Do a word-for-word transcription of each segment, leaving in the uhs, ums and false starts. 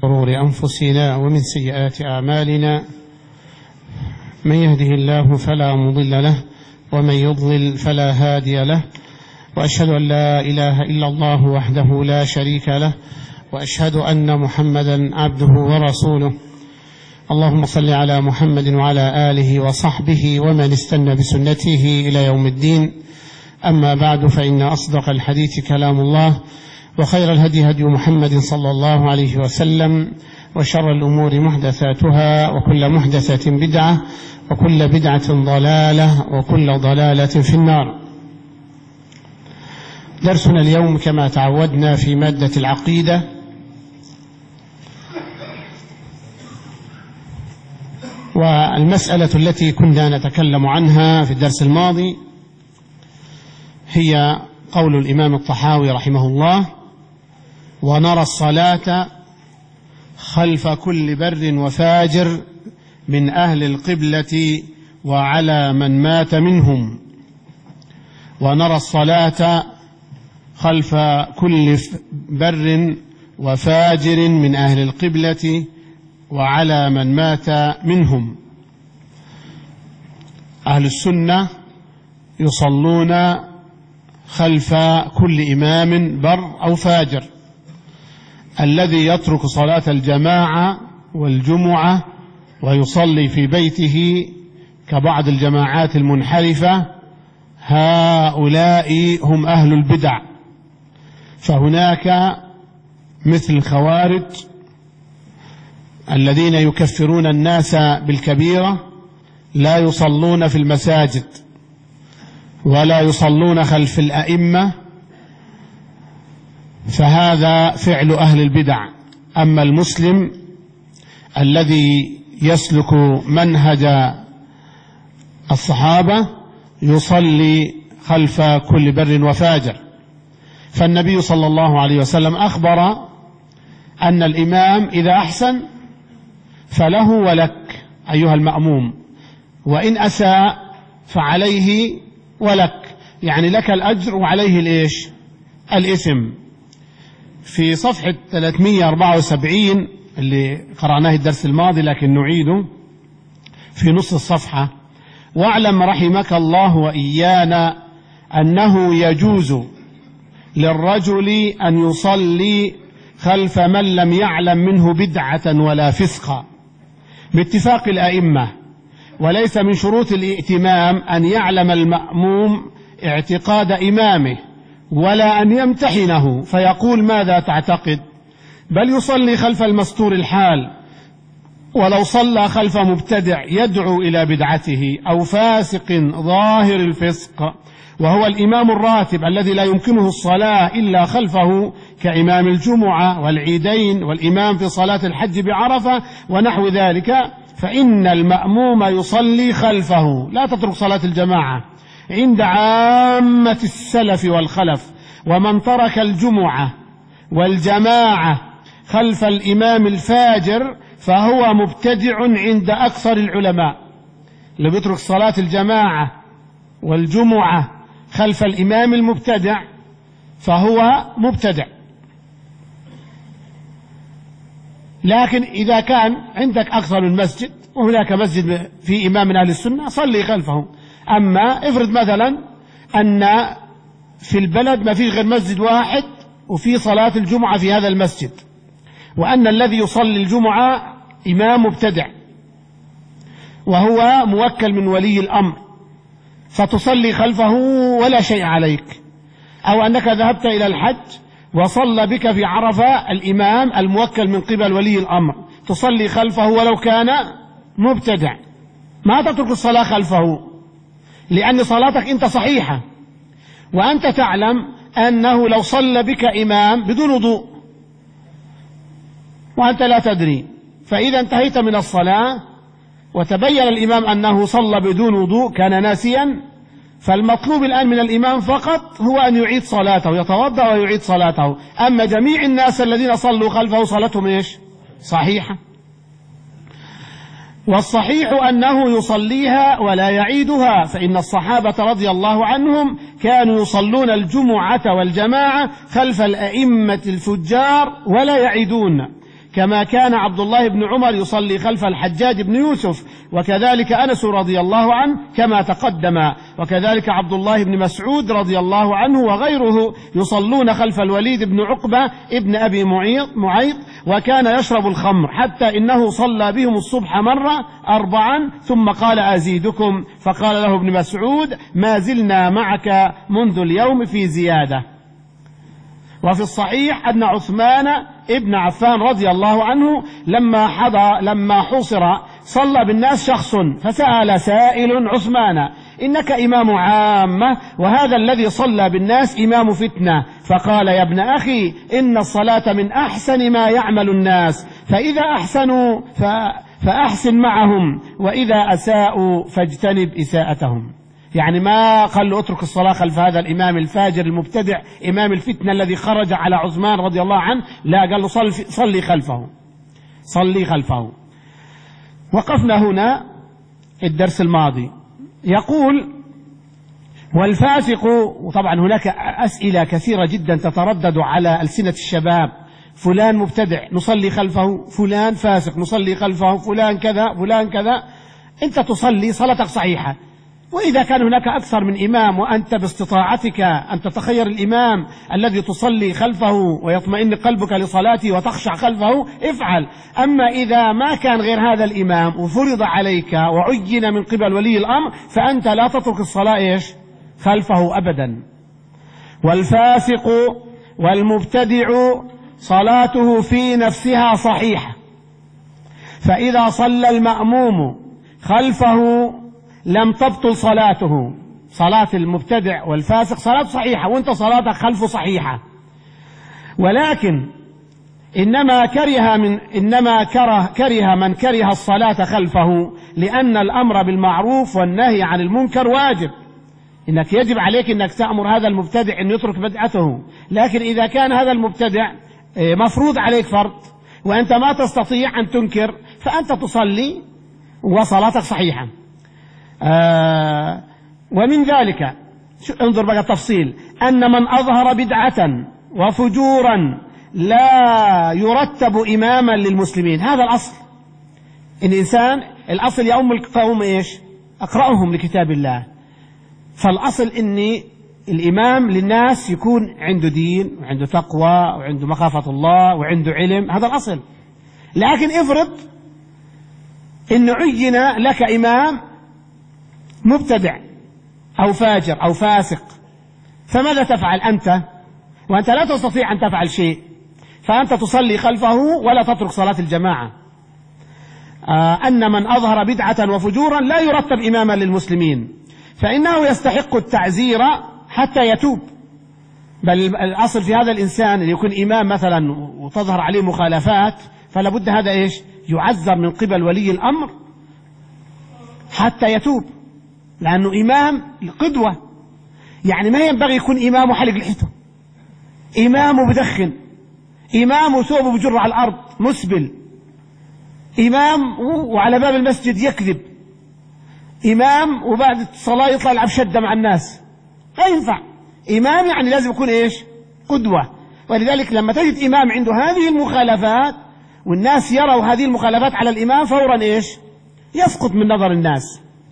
شرور أنفسنا ومن سيئات أعمالنا، من يهده الله فلا مضل له ومن يضلل فلا هادي له، وأشهد أن لا إله إلا الله وحده لا شريك له، وأشهد أن محمدا عبده ورسوله. اللهم صل على محمد وعلى آله وصحبه ومن استنى بسنته إلى يوم الدين. أما بعد، فإن أصدق الحديث كلام الله، وخير الهدي هدي محمد صلى الله عليه وسلم، وشر الأمور محدثاتها، وكل محدثة بدعة، وكل بدعة ضلالة، وكل ضلالة في النار. درسنا اليوم كما تعودنا في مادة العقيدة، والمسألة التي كنا نتكلم عنها في الدرس الماضي هي قول الإمام الطحاوي رحمه الله: ونرى الصلاة خلف كل بر وفاجر من أهل القبلة وعلى من مات منهم. ونرى الصلاة خلف كل بر وفاجر من أهل القبلة وعلى من مات منهم. أهل السنة يصلون خلف كل إمام بر أو فاجر. الذي يترك صلاة الجماعة والجمعة ويصلي في بيته كبعض الجماعات المنحرفة، هؤلاء هم أهل البدع. فهناك مثل الخوارج الذين يكفرون الناس بالكبيرة، لا يصلون في المساجد ولا يصلون خلف الأئمة، فهذا فعل أهل البدع. أما المسلم الذي يسلك منهج الصحابة يصلي خلف كل بر وفاجر. فالنبي صلى الله عليه وسلم أخبر أن الإمام إذا أحسن فله ولك أيها المأموم، وإن أساء فعليه ولك، يعني لك الأجر وعليه الإيش؟ الإثم. في صفحة ثلاثمئة وأربعة وسبعين اللي قرأناه الدرس الماضي لكن نعيده في نص الصفحة: واعلم رحمك الله وإيانا أنه يجوز للرجل أن يصلي خلف من لم يعلم منه بدعة ولا فسقا باتفاق الأئمة، وليس من شروط الائتمام أن يعلم المأموم اعتقاد إمامه ولا أن يمتحنه فيقول ماذا تعتقد، بل يصلي خلف المستور الحال. ولو صلى خلف مبتدع يدعو إلى بدعته أو فاسق ظاهر الفسق وهو الإمام الراتب الذي لا يمكنه الصلاة إلا خلفه كإمام الجمعة والعيدين والإمام في صلاة الحج بعرفة ونحو ذلك، فإن المأموم يصلي خلفه. لا تترك صلاة الجماعة عند عامة السلف والخلف. ومن ترك الجمعة والجماعة خلف الإمام الفاجر فهو مبتدع عند أكثر العلماء. اللي بيترك صلاة الجماعة والجمعة خلف الإمام المبتدع فهو مبتدع. لكن إذا كان عندك أكثر من مسجد وهناك مسجد في إمام من أهل السنة صلي خلفه. أما افرض مثلا أن في البلد ما فيش غير مسجد واحد وفي صلاة الجمعة في هذا المسجد، وأن الذي يصلي الجمعة إمام مبتدع وهو موكل من ولي الأمر، فتصلي خلفه ولا شيء عليك. أو أنك ذهبت إلى الحج وصلى بك في عرفة الإمام الموكل من قبل ولي الأمر، تصلي خلفه ولو كان مبتدع، ما تترك الصلاة خلفه، لأن صلاتك أنت صحيحة، وأنت تعلم أنه لو صلى بك إمام بدون وضوء وأنت لا تدري، فإذا انتهيت من الصلاة وتبين الإمام أنه صلى بدون وضوء كان ناسيا، فالمطلوب الآن من الإمام فقط هو أن يعيد صلاته، يتوضأ ويعيد صلاته. أما جميع الناس الذين صلوا خلفه صلاتهم إيش؟ صحيحة. والصحيح أنه يصليها ولا يعيدها، فإن الصحابة رضي الله عنهم كانوا يصلون الجمعة والجماعة خلف الأئمة الفجار ولا يعيدون، كما كان عبد الله بن عمر يصلي خلف الحجاج بن يوسف، وكذلك أنس رضي الله عنه كما تقدم، وكذلك عبد الله بن مسعود رضي الله عنه وغيره يصلون خلف الوليد بن عقبة ابن أبي معيط، وكان يشرب الخمر حتى إنه صلى بهم الصبح مرة أربعا ثم قال أزيدكم، فقال له ابن مسعود ما زلنا معك منذ اليوم في زيادة. وفي الصحيح أن عثمان ابن عفان رضي الله عنه لما حضر لما حصر صلى بالناس شخص، فسأل سائل عثمان إنك إمام عامة وهذا الذي صلى بالناس إمام فتنة، فقال يا ابن أخي إن الصلاة من أحسن ما يعمل الناس، فإذا أحسنوا فأحسن معهم، وإذا أساءوا فاجتنب إساءتهم. يعني ما قال له اترك الصلاة خلف هذا الإمام الفاجر المبتدع إمام الفتنة الذي خرج على عثمان رضي الله عنه، لا، قال له صل صلي خلفه صلي خلفه. وقفنا هنا الدرس الماضي. يقول والفاسق، وطبعا هناك أسئلة كثيرة جدا تتردد على ألسنة الشباب، فلان مبتدع نصلي خلفه، فلان فاسق نصلي خلفه، فلان كذا فلان كذا. أنت تصلي صلاتك صحيحة، وإذا كان هناك أكثر من إمام وأنت باستطاعتك أن تتخير الإمام الذي تصلي خلفه ويطمئن قلبك لصلاته وتخشع خلفه افعل. أما إذا ما كان غير هذا الإمام وفرض عليك وعين من قبل ولي الأمر فأنت لا تترك الصلاة إيش خلفه أبدا. والفاسق والمبتدع صلاته في نفسها صحيحة، فإذا صلى المأموم خلفه لم تبطل صلاته. صلاة المبتدع والفاسق صلاة صحيحة وانت صلاتك خلفه صحيحة، ولكن إنما كره من إنما كره كره من كره الصلاة خلفه، لأن الأمر بالمعروف والنهي عن المنكر واجب، إنك يجب عليك إنك تأمر هذا المبتدع أن يترك بدعته. لكن إذا كان هذا المبتدع مفروض عليك فرض وأنت ما تستطيع أن تنكر فأنت تصلي وصلاتك صحيحة. آه ومن ذلك انظر بقى التفصيل، أن من أظهر بدعة وفجورا لا يرتب إماما للمسلمين. هذا الأصل، الإنسان الأصل يؤم القوم إيش أقرأهم لكتاب الله، فالأصل إن الإمام للناس يكون عنده دين وعنده تقوى وعنده مخافة الله وعنده علم، هذا الأصل. لكن افرض إن عين لك إمام مبتدع أو فاجر أو فاسق، فماذا تفعل أنت وأنت لا تستطيع أن تفعل شيء؟ فأنت تصلي خلفه ولا تترك صلاة الجماعة. آه أن من أظهر بدعة وفجورا لا يرتب إماما للمسلمين، فإنه يستحق التعزير حتى يتوب. بل الأصل في هذا الإنسان أن يكون إمام مثلا وتظهر عليه مخالفات، فلا بد هذا إيش يعذر من قبل ولي الأمر حتى يتوب، لأنه إمام قدوة. يعني ما ينبغي يكون إمام حلق لحيته، إمام بدخن، إمام ثوبه بجر على الأرض مسبل، إمام وعلى باب المسجد يكذب، إمام وبعد الصلاة يطلع يلعب شدة مع الناس، لا ينفع. إمام يعني لازم يكون إيش قدوة. ولذلك لما تجد إمام عنده هذه المخالفات والناس يروا هذه المخالفات على الإمام فورا إيش يسقط من نظر الناس،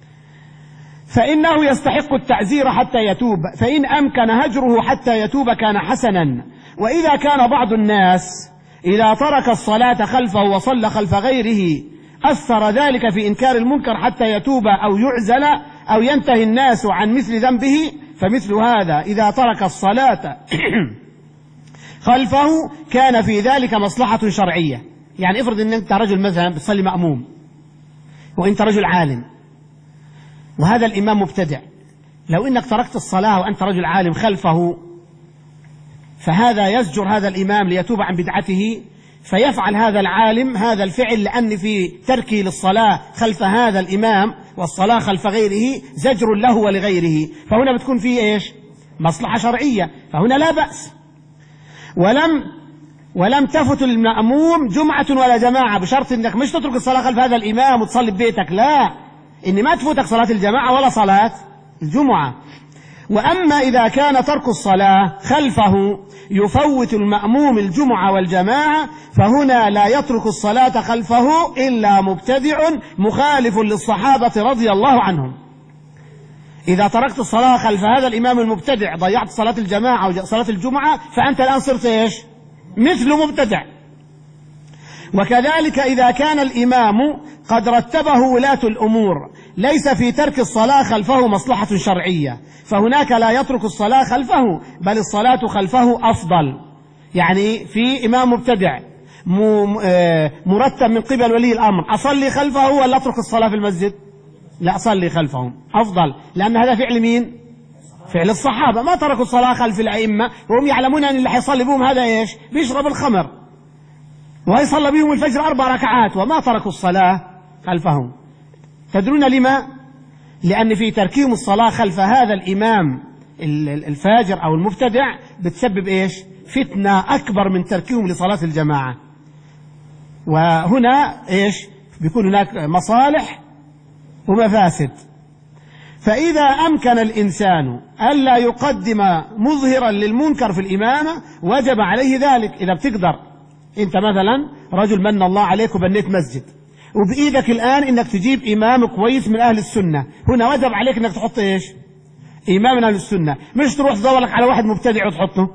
فإنه يستحق التعزير حتى يتوب، فإن أمكن هجره حتى يتوب كان حسنا. وإذا كان بعض الناس إذا ترك الصلاة خلفه وصلى خلف غيره أثر ذلك في إنكار المنكر حتى يتوب أو يعزل أو ينتهي الناس عن مثل ذنبه، فمثل هذا إذا ترك الصلاة خلفه كان في ذلك مصلحة شرعية. يعني افرض أن أنت رجل مثلا بتصلي مأموم وأنت رجل عالم وهذا الإمام مبتدع، لو أنك تركت الصلاة وأنت رجل عالم خلفه فهذا يزجر هذا الإمام ليتوب عن بدعته، فيفعل هذا العالم هذا الفعل، لأن في تركه للصلاة خلف هذا الإمام والصلاة خلف غيره زجر له ولغيره، فهنا بتكون فيه إيش مصلحة شرعية، فهنا لا بأس. ولم ولم تفت المأموم جمعة ولا جماعة، بشرط أنك مش تترك الصلاة خلف هذا الإمام وتصلي ببيتك، لا، إن ما تفوتك صلاة الجماعة ولا صلاة الجمعة. وأما إذا كان ترك الصلاة خلفه يفوت المأموم الجمعة والجماعة فهنا لا يترك الصلاة خلفه إلا مبتدع مخالف للصحابة رضي الله عنهم. إذا تركت الصلاة خلف هذا الإمام المبتدع ضيعت صلاة الجماعة وصلاة الجمعة فأنت الآن صرت إيش؟ مثل مبتدع. وكذلك إذا كان الإمام قد رتبه ولاة الأمور ليس في ترك الصلاة خلفه مصلحة شرعية فهناك لا يترك الصلاة خلفه بل الصلاة خلفه أفضل. يعني في إمام مبتدع مرتب من قبل ولي الأمر أصلي خلفه ولا أترك الصلاة في المسجد؟ لا أصلي خلفهم أفضل، لأن هذا فعل مين؟ فعل الصحابة، ما تركوا الصلاة خلف الأئمة وهم يعلمون أن اللي حيصلي بهم هذا إيش؟ بيشرب الخمر ويصلى بهم الفجر أربع ركعات وما تركوا الصلاة خلفهم. تدرون لما؟ لأن في تركيهم الصلاة خلف هذا الإمام الفاجر أو المبتدع بتسبب إيش؟ فتنة أكبر من تركيهم لصلاة الجماعة. وهنا إيش؟ بيكون هناك مصالح ومفاسد. فإذا أمكن الإنسان ألا يقدم مظهرا للمنكر في الإمامة وجب عليه ذلك. إذا بتقدر أنت مثلا رجل من الله عليك وبنيت مسجد وبإيدك الآن إنك تجيب إمام كويس من أهل السنة، هنا وجب عليك إنك تحط إيش؟ إمام من أهل السنة، مش تروح تدور لك على واحد مبتدع وتحطه،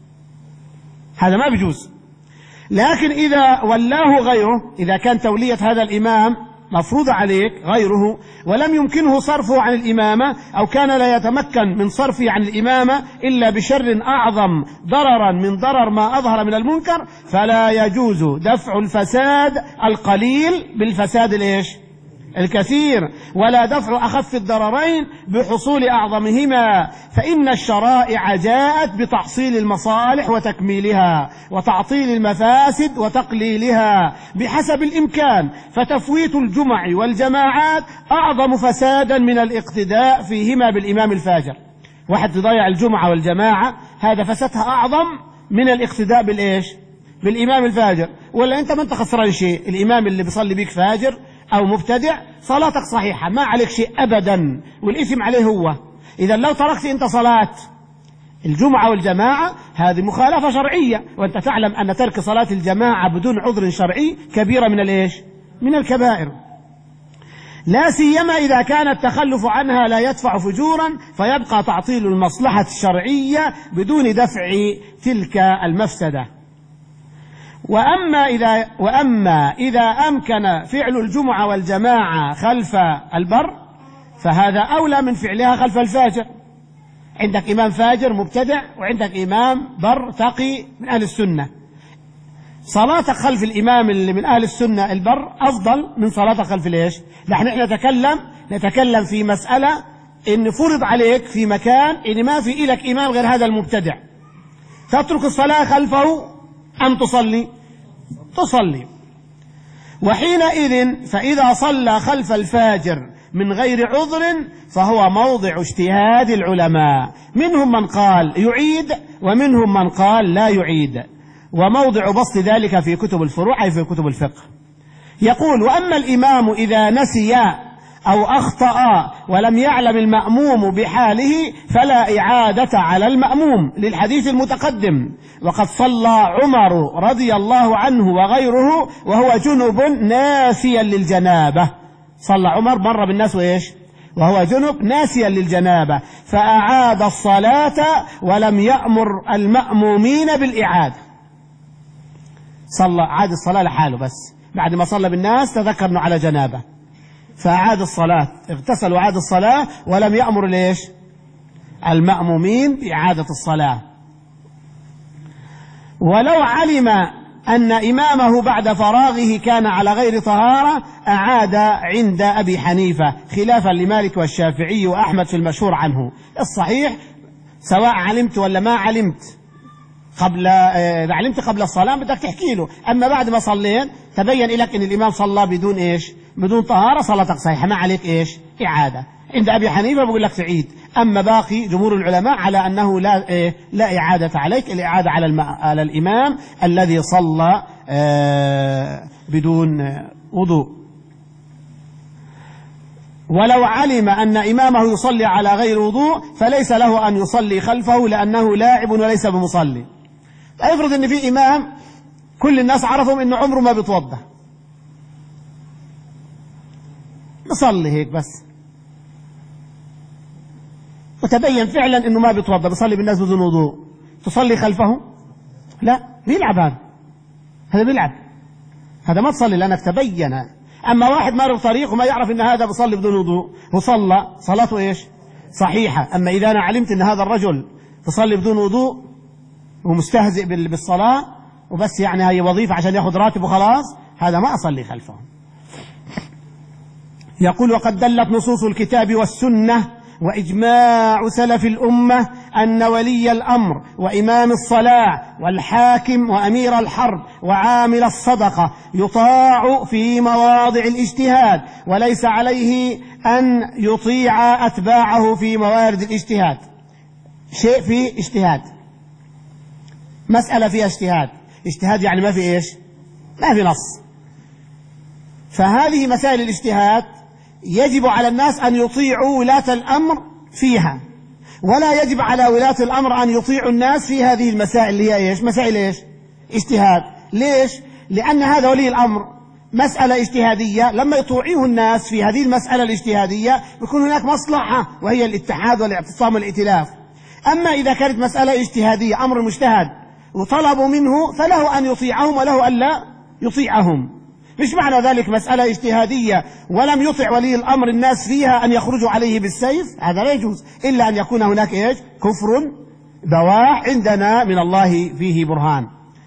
هذا ما بيجوز. لكن إذا ولاه غيره، إذا كان تولية هذا الإمام مفروض عليك غيره ولم يمكنه صرفه عن الإمامة أو كان لا يتمكن من صرفه عن الإمامة إلا بشر أعظم ضررا من ضرر ما أظهر من المنكر، فلا يجوز دفع الفساد القليل بالفساد الإيش؟ الكثير، ولا دفع أخف الضررين بحصول أعظمهما، فإن الشرائع جاءت بتحصيل المصالح وتكميلها وتعطيل المفاسد وتقليلها بحسب الإمكان، فتفويت الجمع والجماعات أعظم فسادا من الاقتداء فيهما بالإمام الفاجر. واحد تضيع الجمعة والجماعة هذا فسادها أعظم من الاقتداء بالإيش؟ بالإمام الفاجر. ولا أنت ما أنت خسران شيء، الإمام اللي بيصلي بيك فاجر أو مبتدع صلاتك صحيحة ما عليك شيء أبدا والإثم عليه هو. إذا لو تركت أنت صلاة الجمعة والجماعة هذه مخالفة شرعية، وأنت تعلم أن ترك صلاة الجماعة بدون عذر شرعي كبيرة من الإيش؟ من الكبائر، لا سيما إذا كان التخلف عنها لا يدفع فجورا فيبقى تعطيل المصلحة الشرعية بدون دفع تلك المفسدة. وأما إذا, وأما إذا أمكن فعل الجمعة والجماعة خلف البر فهذا أولى من فعلها خلف الفاجر. عندك إمام فاجر مبتدع وعندك إمام بر تقي من أهل السنة، صلاتك خلف الإمام اللي من أهل السنة البر أفضل من صلاتك خلف الإيش؟ نحن نتكلم نتكلم في مسألة إن فرض عليك في مكان إن ما في إلك إمام غير هذا المبتدع، تترك الصلاة خلفه أم تصلي؟ تصلي. وحينئذ فإذا صلى خلف الفاجر من غير عذر فهو موضع اجتهاد العلماء، منهم من قال يعيد ومنهم من قال لا يعيد، وموضع بسط ذلك في كتب الفروع أي في كتب الفقه. يقول: وأما الإمام إذا نسي أو أخطأ ولم يعلم المأموم بحاله فلا إعادة على المأموم للحديث المتقدم، وقد صلى عمر رضي الله عنه وغيره وهو جنب ناسيا للجنابة. صلى عمر مر بالناس وإيش؟ وهو جنب ناسيا للجنابة فأعاد الصلاة ولم يأمر المأمومين بالإعادة. صلى عاد الصلاة لحاله، بس بعد ما صلى بالناس تذكر أنه على جنابة فأعاد الصلاة، اغتسل وعاد الصلاة ولم يأمر ليش؟ المأمومين بإعادة الصلاة. ولو علم أن إمامه بعد فراغه كان على غير طهارة أعاد عند أبي حنيفة خلافا لمالك والشافعي وأحمد في المشهور عنه. الصحيح سواء علمت ولا ما علمت قبل إذا علمت قبل الصلاة بدك تحكي له، أما بعد ما صليت تبين لك أن الإمام صلى بدون إيش؟ بدون طهارة، صلاتك صحيحة ما عليك إيش؟ إعادة. عند أبي حنيفة بقول لك تعيد، أما باقي جمهور العلماء على أنه لا إيه؟ لا إعادة عليك، الإعادة على, الم... على الإمام الذي صلى بدون وضوء. ولو علم أن إمامه يصلي على غير وضوء فليس له أن يصلي خلفه لأنه لاعب وليس بمصلي. افرض أن في إمام كل الناس عرفهم أنه عمره ما بيتوضأ، بصلي هيك بس، وتبين فعلا أنه ما بيتوضأ، بصلي بالناس بدون وضوء، تصلي خلفه؟ لا، بيلعب هذا هذا بيلعب، هذا ما تصلي لأنك تبين. أما واحد مر بطريق وما يعرف أن هذا بصلي بدون وضوء وصلى، صلاته إيش؟ صحيحة. أما إذا أنا علمت أن هذا الرجل بصلي بدون وضوء ومستهزئ بالصلاة وبس يعني هي وظيفة عشان يأخذ راتب وخلاص، هذا ما أصلي خلفه. يقول: وقد دلت نصوص الكتاب والسنة وإجماع سلف الأمة أن ولي الأمر وإمام الصلاة والحاكم وأمير الحرب وعامل الصدقة يطاع في مواضع الاجتهاد، وليس عليه أن يطيع أتباعه في موارد الاجتهاد. شيء فيه اجتهاد، مسألة فيها اجتهاد، اجتهاد يعني ما في إيش؟ ما في نص. فهذه مسائل الاجتهاد يجب على الناس أن يطيعوا ولاة الأمر فيها، ولا يجب على ولاة الأمر أن يطيعوا الناس في هذه المسائل اللي هي إيش؟ مسائل إيش؟ اجتهاد. ليش؟ لأن هذا ولي الأمر مسألة اجتهادية، لما يطيعوه الناس في هذه المسألة الاجتهادية يكون هناك مصلحة وهي الاتحاد والاعتصام والائتلاف. أما إذا كانت مسألة اجتهادية أمر مجتهد وطلبوا منه فله أن يطيعهم وله أن لا يطيعهم. مش معنى ذلك مسألة اجتهادية ولم يطع ولي الأمر الناس فيها أن يخرجوا عليه بالسيف، هذا لا يجوز إلا أن يكون هناك إيش؟ كفر بواح عندنا من الله فيه برهان.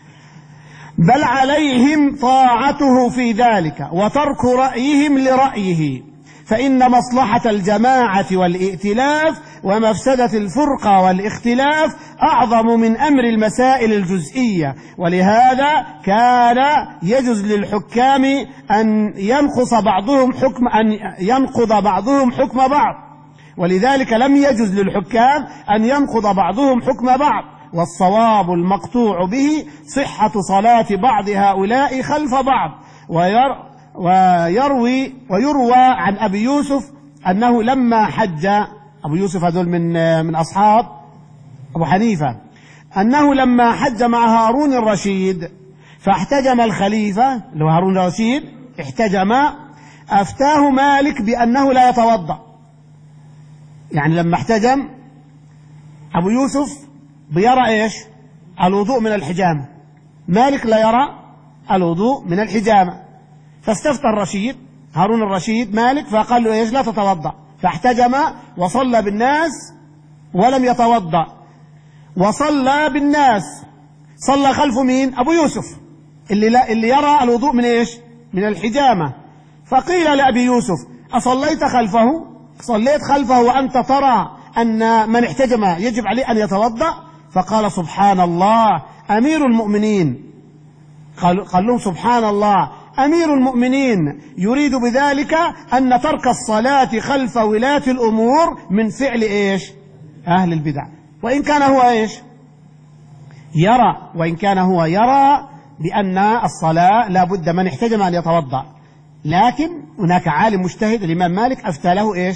بل عليهم طاعته في ذلك وترك رأيهم لرأيه، فإن مصلحة الجماعة والائتلاف ومفسدة الفرقة والاختلاف أعظم من أمر المسائل الجزئية. ولهذا كان يجوز للحكام أن ينقص بعضهم حكم أن ينقض بعضهم حكم بعض، ولذلك لم يجوز للحكام أن ينقض بعضهم حكم بعض. والصواب المقطوع به صحة صلاة بعض هؤلاء خلف بعض. وير ويروي ويروى عن أبي يوسف أنه لما حج، أبو يوسف هذول من من أصحاب أبو حنيفة، أنه لما حج مع هارون الرشيد فاحتجم الخليفة اللي هو هارون الرشيد، احتجم، أفتاه مالك بأنه لا يتوضأ. يعني لما احتجم أبو يوسف بيرى إيش؟ الوضوء من الحجامة، مالك لا يرى الوضوء من الحجامة، فاستفتى الرشيد هارون الرشيد مالك فقال له إيش؟ لا تتوضأ. فاحتجم وصلى بالناس ولم يتوضأ، وصلى بالناس، صلى خلفه مين؟ أبو يوسف اللي, لا اللي يرى الوضوء من إيش؟ من الحجامة. فقيل لأبي يوسف: أصليت خلفه؟ صليت خلفه وأنت ترى أن من احتجم يجب عليه أن يتوضأ؟ فقال: سبحان الله أمير المؤمنين. قال, قال لهم: سبحان الله أمير المؤمنين يريد بذلك أن ترك الصلاة خلف ولاة الأمور من فعل إيش؟ أهل البدع. وإن كان هو إيش؟ يرى وإن كان هو يرى بأن الصلاة لا بد من احتجم أن يتوضأ، لكن هناك عالم مجتهد الإمام مالك أفتى له إيش؟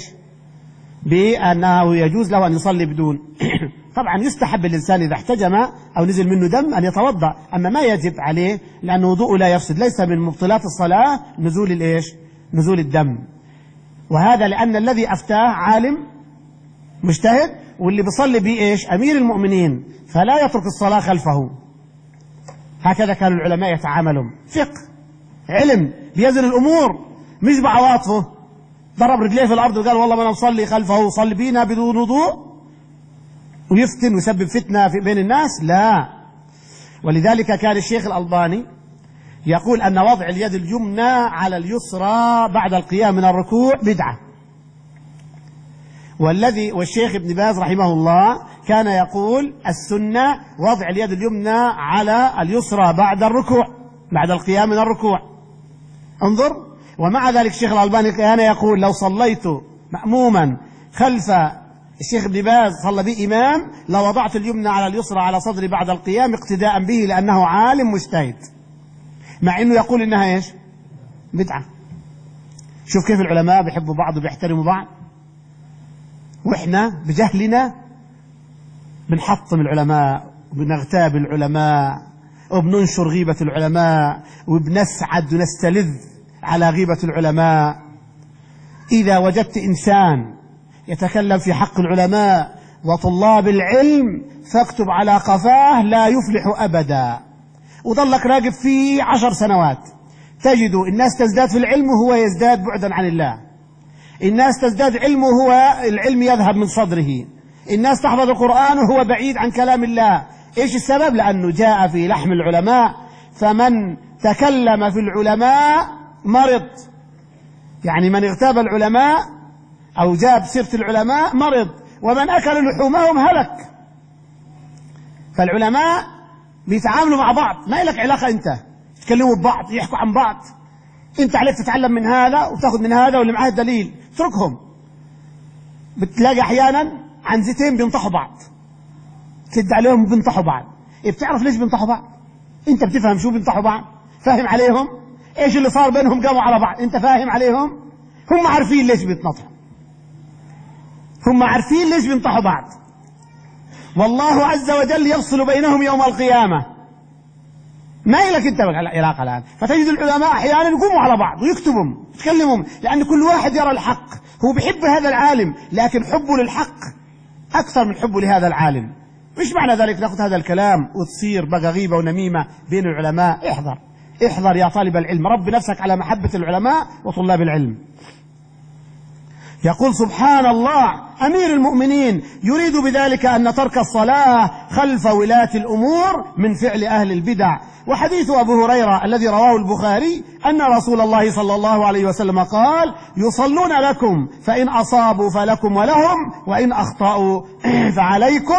بأنه يجوز له أن يصلي بدون طبعا يستحب للإنسان إذا احتجم أو نزل منه دم أن يتوضأ، أما ما يجب عليه لأن وضوءه لا يفسد، ليس من مبطلات الصلاة نزول الإيش؟ نزول الدم. وهذا لأن الذي أفتاه عالم مجتهد، واللي بيصلي به إيش؟ أمير المؤمنين، فلا يترك الصلاة خلفه. هكذا كانوا العلماء يتعاملون، فقه علم بيزن الأمور مش بعواطفه، ضرب رجليه في الأرض وقال والله ما أنا أصلي خلفه صلي بينا بدون وضوء ويفتن ويسبب فتنة في بين الناس، لا. ولذلك كان الشيخ الألباني يقول أن وضع اليد اليمنى على اليسرى بعد القيام من الركوع بدعة، والذي والشيخ ابن باز رحمه الله كان يقول السنة وضع اليد اليمنى على اليسرى بعد الركوع، بعد القيام من الركوع. انظر، ومع ذلك الشيخ الألباني كان يقول لو صليت مأموما خلف الشيخ ابن باز صلى به إمام لوضعت اليمنى على اليسرى على صدري بعد القيام اقتداء به، لأنه عالم مجتهد، مع أنه يقول إنها إيش؟ بدعة. شوف كيف العلماء بيحبوا بعض وبيحترموا بعض، وإحنا بجهلنا بنحطم العلماء وبنغتاب العلماء وبننشر غيبة العلماء وبنسعد ونستلذ على غيبة العلماء. إذا وجدت إنسان يتكلم في حق العلماء وطلاب العلم فاكتب على قفاه لا يفلح أبدا، وظلك راقب فيه عشر سنوات. تجد الناس تزداد في العلم وهو يزداد بعدا عن الله، الناس تزداد علم وهو العلم يذهب من صدره، الناس تحفظ القرآن وهو بعيد عن كلام الله. إيش السبب؟ لأنه جاء في لحم العلماء، فمن تكلم في العلماء مرض، يعني من اغتاب العلماء أو جاب سيرة العلماء مرض، ومن أكل لحومهم هلك. فالعلماء بيتعاملوا مع بعض، ما لك علاقة أنت، يتكلموا ببعض، يحكوا عن بعض، أنت عليك تتعلم من هذا وتأخذ من هذا واللي معاه الدليل، اتركهم. بتلاقي أحيانا عنزتين بينطحوا بعض، تد عليهم بينطحوا بعض. إيه بتعرف ليش بينطحوا بعض؟ أنت بتفهم شو بينطحوا بعض؟ فاهم عليهم؟ إيش اللي صار بينهم؟ قاموا على بعض، أنت فاهم عليهم؟ هم عارفين ليش بيتنطحوا، هم عارفين ليش بينطحوا بعض. والله عز وجل يفصل بينهم يوم القيامة، ما لك أنت علاقة الآن. فتجد العلماء أحيانا يقوموا على بعض ويكتبهم يتكلمهم، لأن كل واحد يرى الحق، هو بيحب هذا العالم لكن حبه للحق أكثر من حبه لهذا العالم. مش معنى ذلك نأخذ هذا الكلام وتصير بقى غيبة ونميمة بين العلماء. احذر احذر يا طالب العلم، رب نفسك على محبة العلماء وطلاب العلم. يقول سبحان الله أمير المؤمنين يريد بذلك أن ترك الصلاة خلف ولاة الأمور من فعل أهل البدع. وحديث أبو هريرة الذي رواه البخاري أن رسول الله صلى الله عليه وسلم قال يصلون لكم فإن أصابوا فلكم ولهم وإن أخطأوا فعليكم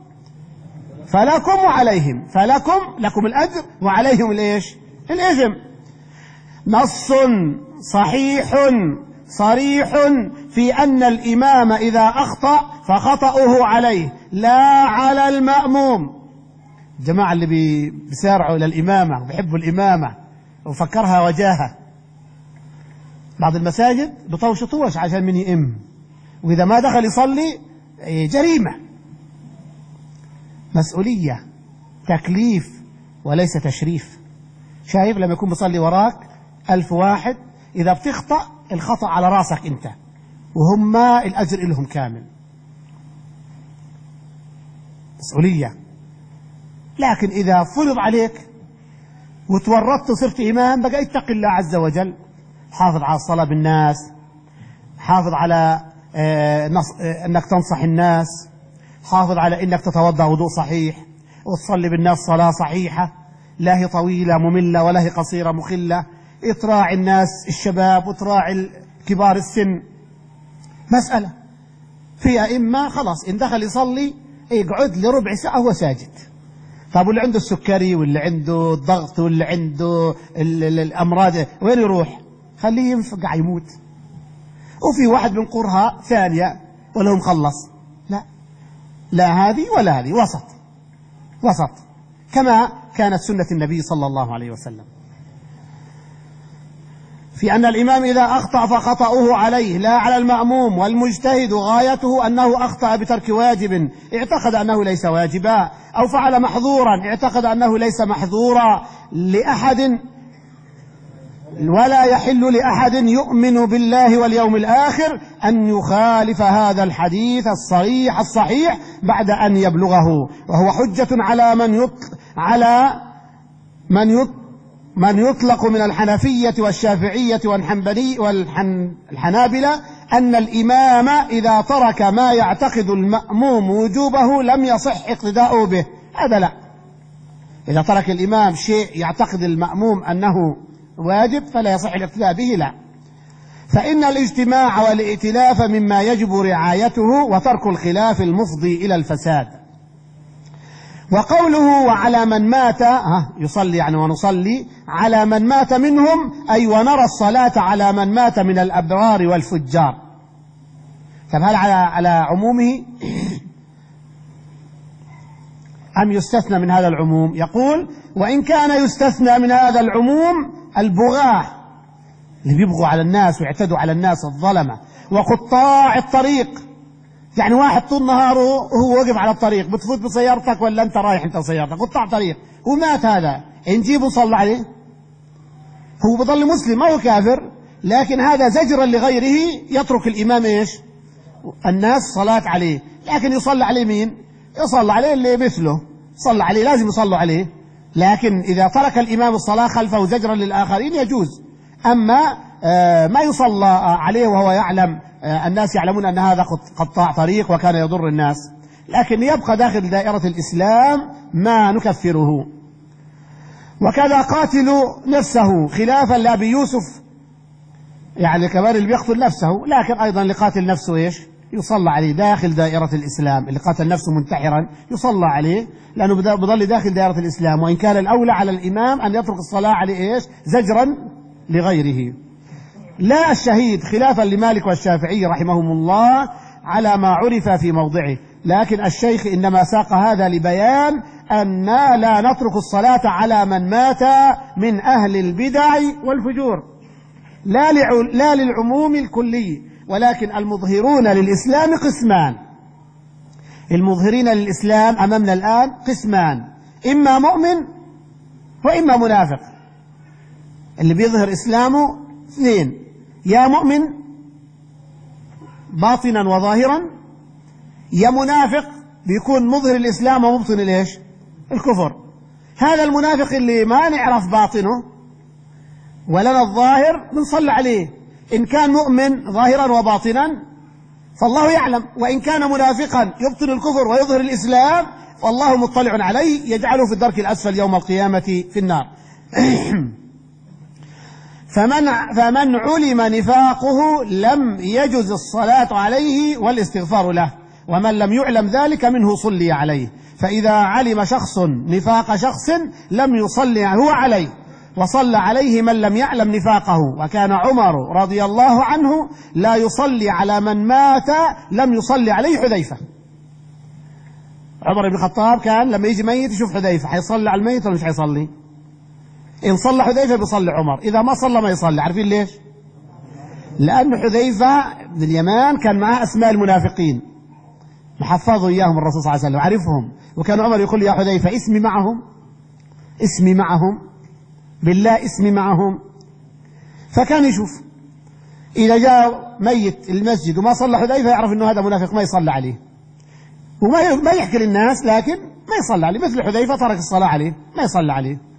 فلكم وعليهم، فلكم لكم الأجر وعليهم الإيش؟ الإثم. نص صحيح صريح في أن الإمام إذا أخطأ فخطأه عليه لا على المأموم. الجماعة اللي بيسارعوا إلى الإمامة بيحبوا الإمامة وفكرها وجاهة، بعض المساجد بطوش طوش عشان من يئم، وإذا ما دخل يصلي جريمة. مسؤولية، تكليف وليس تشريف. شايف لما يكون بيصلي وراك ألف واحد، إذا بتخطأ الخطأ على راسك أنت وهم الأجر لهم كامل. مسؤولية. لكن إذا فرض عليك وتورطت وصرت إمام بقى اتق الله عز وجل، حافظ على الصلاة بالناس، حافظ على آه نص آه أنك تنصح الناس، حافظ على أنك تتوضأ وضوء صحيح وتصلي بالناس صلاة صحيحة، لا هي طويلة مملة ولا هي قصيرة مخلة، إطراع الناس الشباب وتراعي كبار السن. مسألة في أئمة خلاص إن دخل يصلي يقعد لربع ساعة وهو ساجد. طب واللي عنده السكري واللي عنده الضغط واللي عنده الأمراض وين يروح؟ خليه ينفقع يموت. وفي واحد بنقرها ثانية ولا هو مخلص، لا لا هذه ولا هذه، وسط وسط كما كانت سنة النبي صلى الله عليه وسلم في أن الإمام إذا أخطأ فخطأه عليه لا على المأموم. والمجتهد غايته أنه أخطأ بترك واجب اعتقد أنه ليس واجبا، أو فعل محظورا اعتقد أنه ليس محظورا لأحد، ولا يحل لأحد يؤمن بالله واليوم الآخر أن يخالف هذا الحديث الصريح الصحيح بعد أن يبلغه، وهو حجة على من يطلق على من يطلق من يطلق من الحنفية والشافعية والحنبلي والحنابلة أن الإمام إذا ترك ما يعتقد المأموم وجوبه لم يصح اقتداؤه به. هذا لا، إذا ترك الإمام شيء يعتقد المأموم أنه واجب فلا يصح الاقتداء به، لا. فإن الاجتماع والائتلاف مما يجب رعايته وترك الخلاف المفضي إلى الفساد. وقوله وعلى من مات ها يصلي يعني ونصلي على من مات منهم أي ونرى الصلاة على من مات من الأبرار والفجار. طب هل على على عمومه أم يستثنى من هذا العموم؟ يقول وإن كان يستثنى من هذا العموم البغاة اللي بيبغوا على الناس ويعتدوا على الناس الظلمة وقطاع الطريق. يعني واحد طول نهاره وهو وقف على الطريق، بتفوت بسيارتك ولا انت رايح انت وسيارتك، قطاع طريق ومات، هذا نجيبه صلى عليه؟ هو بضل مسلم ما هو كافر، لكن هذا زجرا لغيره يترك الإمام ايش؟ الناس صلاة عليه. لكن يصلى عليه مين؟ يصلى عليه اللي مثله، صلى عليه لازم يصلوا عليه. لكن إذا ترك الإمام الصلاة خلفه زجرا للآخرين يجوز. أما ما يصلى عليه وهو يعلم، الناس يعلمون أن هذا قطاع طريق وكان يضر الناس، لكن يبقى داخل دائرة الإسلام ما نكفره. وكذا قاتل نفسه خلافا لأبي يوسف، يعني كمان اللي بيقتل نفسه، لكن أيضا لقاتل نفسه إيش؟ يصلى عليه داخل دائرة الإسلام. اللي قاتل نفسه منتحرا يصلى عليه لأنه بضل داخل دائرة الإسلام، وإن كان الأولى على الإمام أن يترك الصلاة عليه إيش؟ زجرا لغيره. لا الشهيد خلافا لمالك والشافعي رحمهم الله على ما عرف في موضعه، لكن الشيخ إنما ساق هذا لبيان أن لا نترك الصلاة على من مات من أهل البدع والفجور، لا, لا للعموم الكلي، ولكن المظهرون للإسلام قسمان. المظهرين للإسلام أمامنا الآن قسمان، إما مؤمن وإما منافق. اللي بيظهر إسلامه اثنين، يا مؤمن باطنا وظاهرا، يا منافق بيكون مظهر الإسلام ومبطن ليش؟ الكفر. هذا المنافق اللي ما نعرف باطنه ولنا الظاهر بنصلي عليه، إن كان مؤمن ظاهرا وباطنا فالله يعلم، وإن كان منافقا يبطن الكفر ويظهر الإسلام فالله مطلع عليه يجعله في الدرك الأسفل يوم القيامة في النار. فمن, فمن علم نفاقه لم يجز الصلاة عليه والاستغفار له، ومن لم يعلم ذلك منه صلي عليه. فإذا علم شخص نفاق شخص لم يصلي هو عليه، وصلى عليه من لم يعلم نفاقه. وكان عمر رضي الله عنه لا يصلي على من مات لم يصلي عليه حذيفة. عمر بن الخطاب كان لما يجي ميت يشوف حذيفة حيصلي على الميت ولا مش حيصلي؟ إن صلى حذيفة بيصلي عمر، إذا ما صلى ما يصلي. عارفين ليش؟ لأن حذيفة بن اليمان كان معه أسماء المنافقين محفظوا إياهم الرسول صلى الله عليه وسلم عرفهم، وكان عمر يقول يا حذيفة اسمي معهم، اسمي معهم بالله، اسمي معهم. فكان يشوف إذا جاء ميت المسجد وما صلى حذيفة يعرف أنه هذا منافق ما يصلى عليه، وما يحكي للناس لكن ما يصلى عليه، مثل حذيفة ترك الصلاة عليه ما يصلى عليه.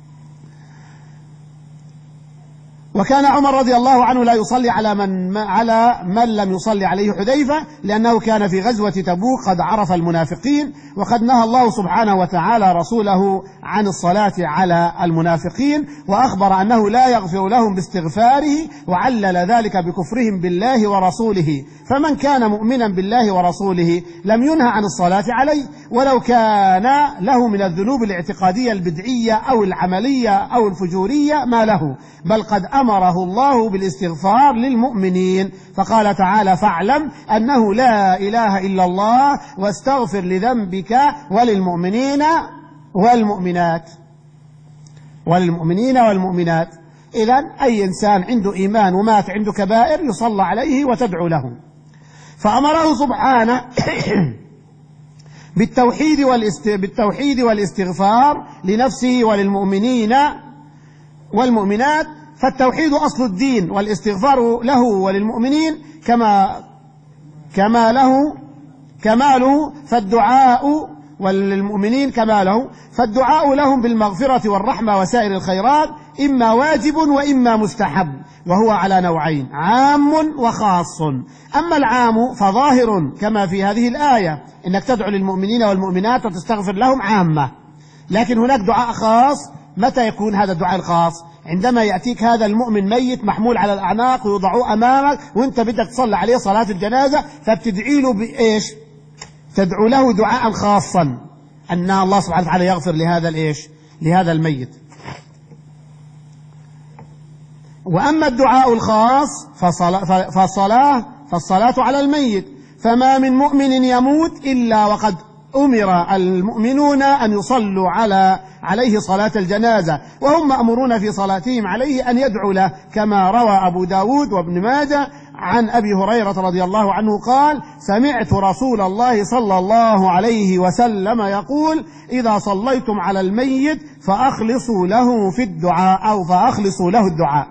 وكان عمر رضي الله عنه لا يصلي على من على من لم يصلي عليه حذيفة، لأنه كان في غزوة تبوك قد عرف المنافقين، وقد نهى الله سبحانه وتعالى رسوله عن الصلاة على المنافقين، وأخبر أنه لا يغفر لهم باستغفاره، وعلل ذلك بكفرهم بالله ورسوله. فمن كان مؤمنا بالله ورسوله لم ينهى عن الصلاة عليه، ولو كان له من الذنوب الاعتقادية البدعية أو العملية أو الفجورية ما له، بل قد أمره الله بالاستغفار للمؤمنين، فقال تعالى فاعلم أنه لا إله إلا الله واستغفر لذنبك وللمؤمنين والمؤمنات وللمؤمنين والمؤمنات. إذن أي إنسان عنده إيمان ومات عنده كبائر يصلى عليه وتدعو له. فأمره سبحانه بالتوحيد, والاست... بالتوحيد والاستغفار لنفسه وللمؤمنين والمؤمنات. فالتوحيد أصل الدين، والاستغفار له وللمؤمنين كما كما له كماله، فالدعاء وللمؤمنين كماله، فالدعاء لهم بالمغفرة والرحمة وسائر الخيرات إما واجب وإما مستحب، وهو على نوعين عام وخاص. أما العام فظاهر كما في هذه الآية إنك تدعو للمؤمنين والمؤمنات وتستغفر لهم عامة، لكن هناك دعاء خاص. متى يكون هذا الدعاء الخاص؟ عندما يأتيك هذا المؤمن ميت محمول على الأعناق ويوضعوه أمامك وانت بدك تصلي عليه صلاة الجنازة، فبتدعي له بإيش؟ تدعو له دعاء خاصا أن الله سبحانه وتعالى يغفر لهذا الإيش؟ لهذا الميت. وأما الدعاء الخاص فصلاة, فصلاة, فالصلاة على الميت، فما من مؤمن يموت إلا وقد أمر المؤمنون أن يصلوا على عليه صلاة الجنازة، وهم مأمورون في صلاتهم عليه أن يدعوا له، كما روى أبو داود وابن ماجه عن أبي هريرة رضي الله عنه قال: سمعت رسول الله صلى الله عليه وسلم يقول: إذا صليتم على الميت فأخلصوا له في الدعاء أو فأخلصوا له الدعاء.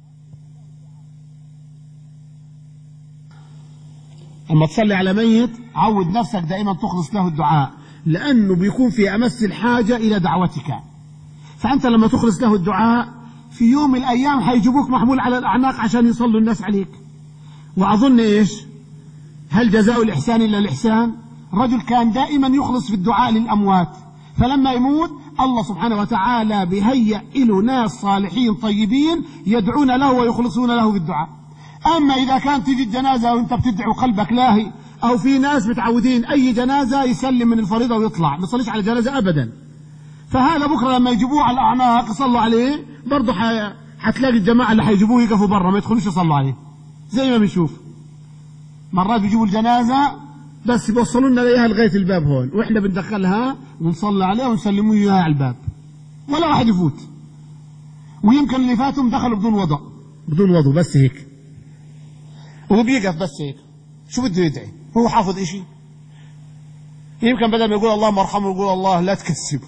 أما تصلي على ميت عود نفسك دائما تخلص له الدعاء، لأنه بيكون في أمس الحاجة إلى دعوتك. فأنت لما تخلص له الدعاء في يوم من الأيام حيجيبوك محمول على الأعناق عشان يصلوا الناس عليك. وأظن إيش؟ هل جزاء الإحسان إلا الإحسان؟ رجل كان دائما يخلص في الدعاء للأموات، فلما يموت الله سبحانه وتعالى بيهيئ له ناس صالحين طيبين يدعون له ويخلصون له في الدعاء. أما إذا كانت تجي الجنازة وأنت بتدعو قلبك لاهي، أو في ناس متعودين أي جنازة يسلم من الفريضة ويطلع ما يصليش على الجنازة أبدا، فهذا بكرة لما يجيبوه على الأعناق يصلوا عليه برضه حتلاقي الجماعة اللي حيجيبوه يقفوا برا ما يدخلوش يصلوا عليه. زي ما بنشوف مرات بيجيبوا الجنازة بس بيوصلوا لنا إياها لغاية الباب هون، وإحنا بندخلها ونصلي عليها ونسلموا إياها على الباب، ولا واحد يفوت. ويمكن اللي فاتهم دخلوا بدون وضوء بدون وضوء بس هيك، وهو بيقف بس هيك. شو بده يدعي؟ هو حافظ إشي؟ يمكن بدل ما يقول اللهم ارحمه يقول الله لا تكسبه.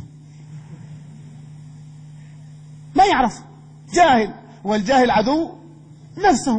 ما يعرف، جاهل، والجاهل عدو نفسه.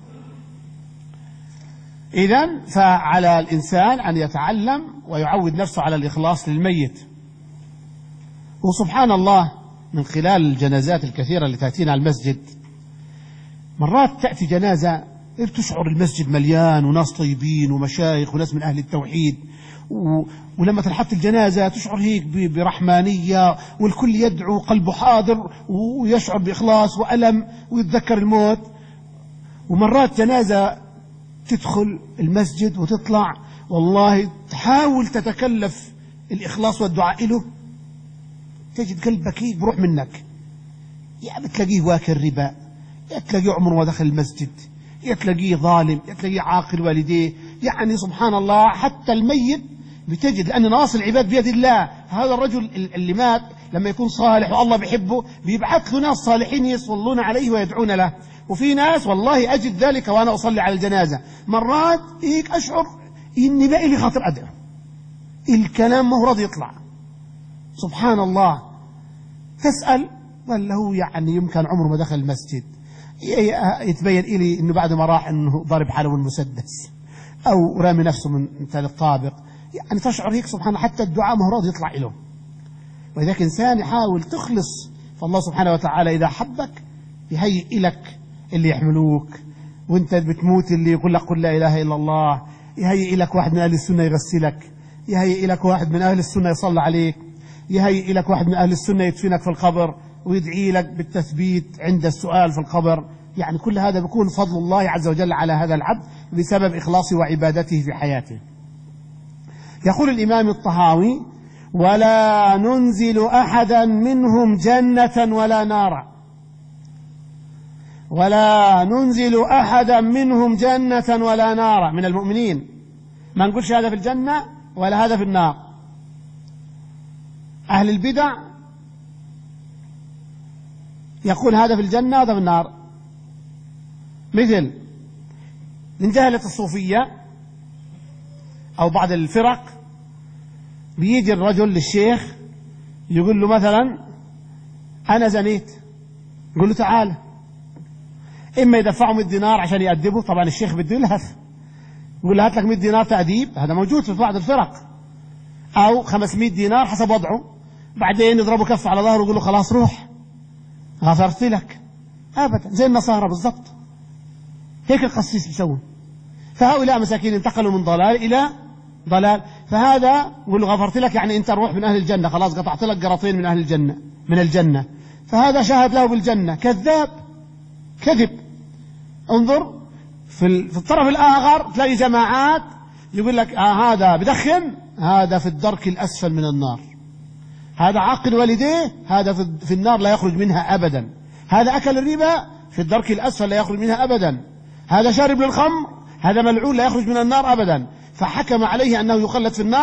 إذن فعلى الإنسان أن يتعلم ويعود نفسه على الإخلاص للميت. وسبحان الله من خلال الجنازات الكثيرة اللي تأتينا على المسجد، مرات تأتي جنازة تشعر المسجد مليان وناس طيبين ومشايخ وناس من أهل التوحيد، و... ولما تنحط الجنازة تشعر هيك برحمانية، والكل يدعو قلبه حاضر ويشعر بإخلاص وألم ويتذكر الموت. ومرات جنازة تدخل المسجد وتطلع والله تحاول تتكلف الإخلاص والدعاء له، تجد قلبك هيك بروح منك، يا بتلاقيه واكل ربا، يا تلاقيه عمره ما دخل المسجد، يا تلاقيه ظالم، يا تلاقيه عاقل والديه. يعني سبحان الله حتى الميت بتجد، لأن نواصي العباد بيد الله. هذا الرجل اللي مات لما يكون صالح والله بيحبه بيبعث له ناس صالحين يصلون عليه ويدعون له. وفي ناس والله أجد ذلك وأنا أصلي على الجنازة، مرات هيك أشعر إني بقى لي خاطر أدعو، الكلام ما هو راضي يطلع. سبحان الله، تسأل ولا هو يعني يمكن عمره ما دخل المسجد، يتبين إلي إنه بعد ما راح إنه ضارب حاله بالمسدس أو رامي نفسه من ثالث طابق. يعني تشعر هيك سبحان الله حتى الدعاء ما هو راضي يطلع له. وإذا إنسان يحاول تخلص، فالله سبحانه وتعالى إذا حبك يهيئ لك اللي يحملوك، وانت بتموت اللي يقول لك قل لا إله إلا الله، يهيئ لك واحد من أهل السنة يغسلك، يهيئ لك واحد من أهل السنة يصلى عليك، يهيئ لك واحد من أهل السنة يدفنك في القبر ويدعي لك بالتثبيت عند السؤال في القبر. يعني كل هذا بيكون فضل الله عز وجل على هذا العبد بسبب إخلاصه وعبادته في حياته. يقول الإمام الطهاوي: ولا ننزل أحدا منهم جنة ولا نارا، ولا ننزل أحدا منهم جنة ولا نارا من المؤمنين، ما نقولش هذا في الجنة ولا هذا في النار. أهل البدع يقول هذا في الجنة وهذا في النار، مثل من جهلة الصوفية أو بعض الفرق. بيجي الرجل للشيخ يقول له مثلا أنا زنيت، يقول له تعال، إما يدفعه مئة دينار عشان يأدبه، طبعا الشيخ بده يلهث يقول له هات لك مئة دينار تأديب، هذا موجود في بعض الفرق، أو خمسمئة دينار حسب وضعه، بعدين يضربه كف على ظهره ويقول له خلاص روح غفرت لك. أبدا، زي النصارى بالضبط، هيك القسيس بيسوون. فهؤلاء مساكين انتقلوا من ضلال إلى ضلال. فهذا يقول له غفرت لك، يعني أنت روح من أهل الجنة، خلاص قطعت لك قراطين من أهل الجنة من الجنة. فهذا شهد له بالجنة، كذاب، كذب. انظر في في الطرف الآخر تلاقي جماعات يقول لك آه هذا بدخن، هذا في الدرك الأسفل من النار، هذا عاقل والديه، هذا في النار لا يخرج منها أبدا، هذا أكل الربا في الدرك الأسفل لا يخرج منها أبدا، هذا شارب للخمر، هذا ملعون لا يخرج من النار أبدا. فحكم عليه أنه يخلد في النار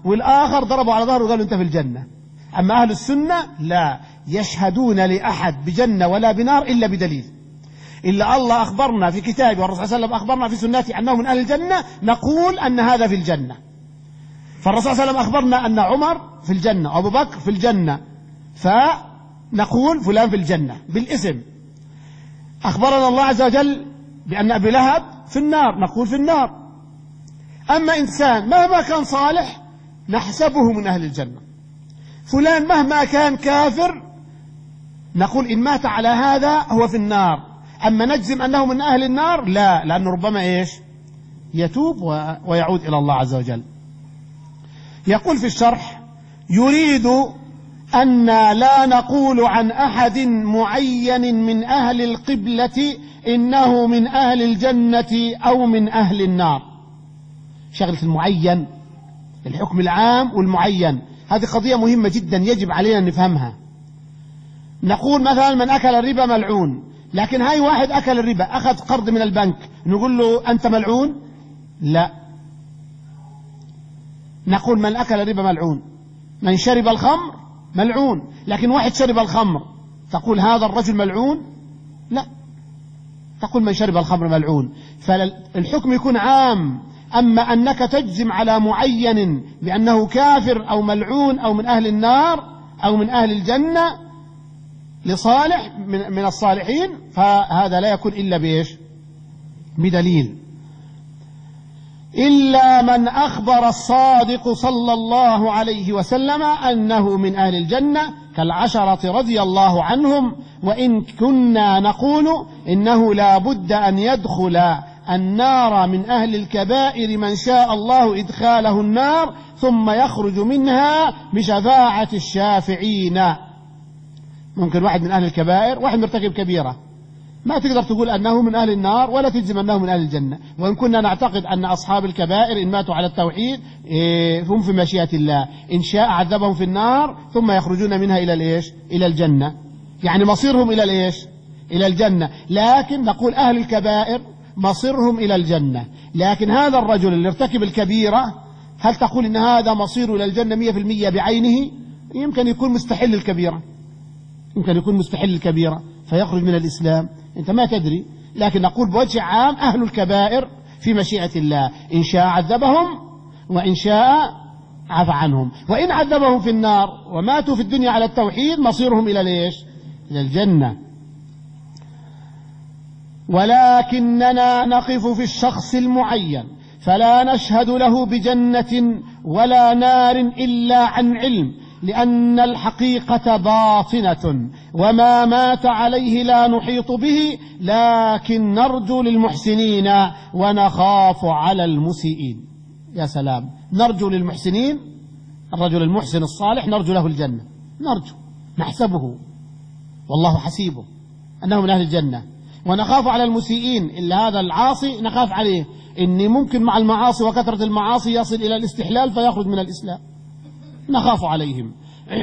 والآخر ضربوا على ظهره وقالوا أنت في الجنة. أما أهل السنة لا يشهدون لأحد بجنة ولا بنار إلا بدليل. إلا الله أخبرنا في كتابه والرسول صلى الله عليه وسلم أخبرنا في سنته أنه من أهل الجنة نقول أن هذا في الجنة. فالرسول صلى الله عليه وسلم أخبرنا أن عمر في الجنة وأبو بكر في الجنة فنقول فلان في الجنة بالاسم. أخبرنا الله عز وجل بأن أبي لهب في النار نقول في النار. أما إنسان مهما كان صالح نحسبه من أهل الجنة. فلان مهما كان كافر نقول إن مات على هذا هو في النار. أما نجزم أنه من أهل النار لا، لأنه ربما إيش يتوب ويعود إلى الله عز وجل. يقول في الشرح يريد أن لا نقول عن أحد معين من أهل القبلة إنه من أهل الجنة أو من أهل النار. شغلة المعين، الحكم العام والمعين، هذه قضية مهمة جدا يجب علينا أن نفهمها. نقول مثلا من أكل الربا ملعون، لكن هاي واحد أكل الربا أخذ قرض من البنك نقول له أنت ملعون؟ لا. نقول من أكل الربا ملعون، من شرب الخمر ملعون، لكن واحد شرب الخمر تقول هذا الرجل ملعون؟ لا، تقول من شرب الخمر ملعون. فالحكم يكون عام. أما أنك تجزم على معين بأنه كافر أو ملعون أو من أهل النار أو من أهل الجنة لصالح من الصالحين فهذا لا يكون إلا بإيش؟ بدليل. إلا من أخبر الصادق صلى الله عليه وسلم أنه من أهل الجنة كالعشرة رضي الله عنهم، وإن كنا نقول إنه لا بد أن يدخل النار من أهل الكبائر من شاء الله إدخاله النار ثم يخرج منها بشفاعة الشافعين. ممكن واحد من أهل الكبائر، واحد مرتكب كبيرة، ما تقدر تقول أنه من أهل النار ولا تجزم أنه من أهل الجنة. وإن كنا نعتقد أن أصحاب الكبائر إن ماتوا على التوحيد هم في مشيئة الله، إن شاء عذبهم في النار ثم يخرجون منها إلى الإيش؟ إلى الجنة، يعني مصيرهم إلى الإيش؟ إلى الجنة. لكن نقول أهل الكبائر مصيرهم إلى الجنة، لكن هذا الرجل اللي ارتكب الكبيرة هل تقول إن هذا مصيره إلى الجنة مية في المية بعينه؟ يمكن يكون مستحل الكبيرة، يمكن يكون مستحل الكبيرة فيخرج من الإسلام، أنت ما تدري. لكن نقول بوجه عام أهل الكبائر في مشيئة الله، إن شاء عذبهم وإن شاء عفى عنهم. وإن عذبهم في النار وماتوا في الدنيا على التوحيد مصيرهم إلى ليش؟ إلى الجنة. ولكننا نقف في الشخص المعين فلا نشهد له بجنة ولا نار إلا عن علم، لأن الحقيقة باطنة وما مات عليه لا نحيط به، لكن نرجو للمحسنين ونخاف على المسيئين. يا سلام، نرجو للمحسنين، الرجل المحسن الصالح نرجو له الجنة، نرجو نحسبه والله حسيبه أنه من أهل الجنة، ونخاف على المسيئين إلا هذا العاصي نخاف عليه إني ممكن مع المعاصي وكثرة المعاصي يصل إلى الاستحلال فيخرج من الإسلام، نخاف عليهم.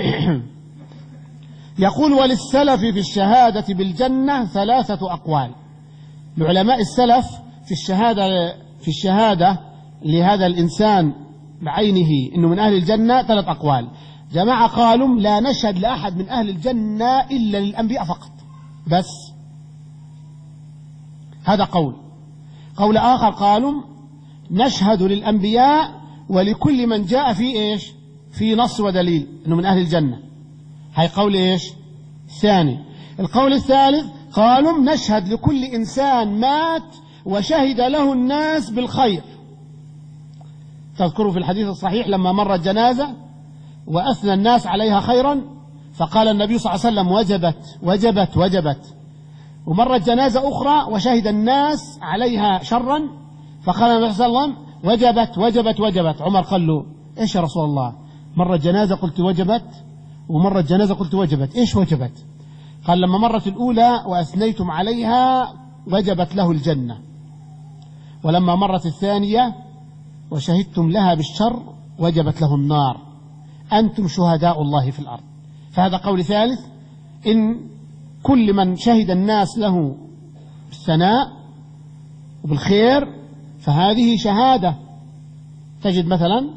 يقول وللسلف في الشهادة بالجنة ثلاثة أقوال. العلماء السلف في الشهادة في الشهادة لهذا الإنسان بعينه إنه من أهل الجنة ثلاث أقوال. جماعة قالوا لا نشهد لأحد من أهل الجنة إلا للأنبياء فقط بس، هذا قول. قول آخر قالوا نشهد للأنبياء ولكل من جاء في إيش؟ في نص ودليل إنه من أهل الجنة، هاي قول إيش؟ ثاني. القول الثالث قالوا نشهد لكل إنسان مات وشهد له الناس بالخير. تذكروا في الحديث الصحيح لما مرت جنازة وأثنى الناس عليها خيرا فقال النبي صلى الله عليه وسلم وجبت وجبت وجبت. ومرت جنازة أخرى وشهد الناس عليها شرا فقال النبي صلى الله عليه وسلم وجبت وجبت وجبت. عمر قال له إيش يا رسول الله، مرت جنازة قلت وجبت ومرت جنازة قلت وجبت، إيش وجبت؟ قال لما مرت الأولى وأثنيتم عليها وجبت له الجنة، ولما مرت الثانية وشهدتم لها بالشر وجبت له النار، أنتم شهداء الله في الأرض. فهذا قول ثالث، إن كل من شهد الناس له بالثناء وبالخير فهذه شهادة. تجد مثلا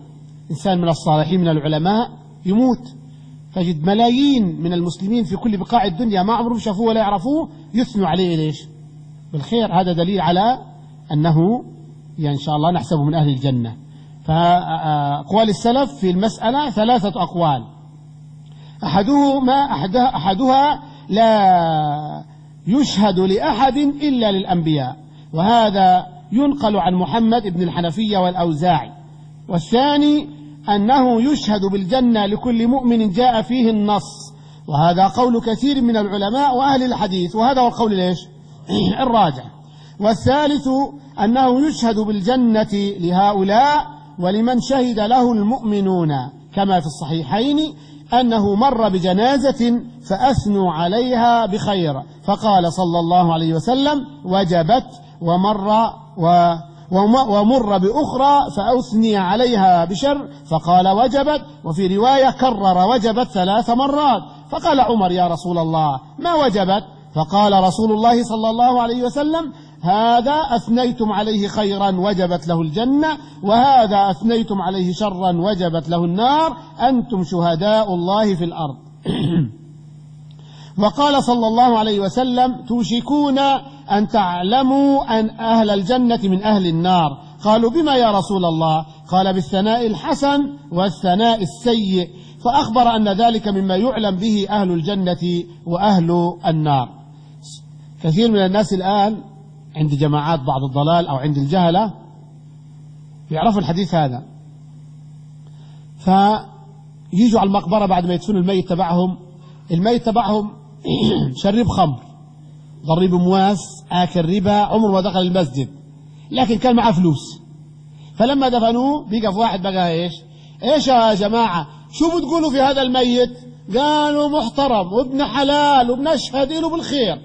إنسان من الصالحين من العلماء يموت، تجد ملايين من المسلمين في كل بقاع الدنيا ما عمرهم شافوه ولا يعرفوه يثنوا عليه ليش؟ بالخير. هذا دليل على أنه يعني إن شاء الله نحسبه من أهل الجنة. فأقوال السلف في المسألة ثلاثة أقوال، أحدهما أحدها لا يشهد لأحد إلا للأنبياء، وهذا ينقل عن محمد بن الحنفية والأوزاعي. والثاني أنه يشهد بالجنة لكل مؤمن جاء فيه النص، وهذا قول كثير من العلماء وأهل الحديث، وهذا هو القول ليش؟ الراجح. والثالث أنه يشهد بالجنة لهؤلاء ولمن شهد له المؤمنون، كما في الصحيحين أنه مر بجنازة فأثنوا عليها بخير فقال صلى الله عليه وسلم وجبت، ومر و ومر بأخرى فأثني عليها بشر فقال وجبت، وفي رواية كرر وجبت ثلاث مرات. فقال عمر يا رسول الله ما وجبت؟ فقال رسول الله صلى الله عليه وسلم هذا أثنيتم عليه خيرا وجبت له الجنة، وهذا أثنيتم عليه شرا وجبت له النار، أنتم شهداء الله في الأرض. وقال صلى الله عليه وسلم توشكون أن تعلموا أن أهل الجنة من أهل النار. قالوا بما يا رسول الله؟ قال بالثناء الحسن والثناء السيء، فأخبر أن ذلك مما يعلم به أهل الجنة وأهل النار. كثير من الناس الآن عند جماعات بعض الضلال أو عند الجهلة يعرفوا الحديث هذا، فيجوا على المقبرة بعد ما يدفنوا الميت تبعهم، الميت تبعهم شرب خمر، ضرب مواس، آكل ربا، عمره ما دخل المسجد، لكن كان معه فلوس. فلما دفنوه بيقف واحد بقى ايش ايش يا جماعة شو بتقولوا في هذا الميت؟ قالوا محترم وابن حلال وبنشهد له بالخير.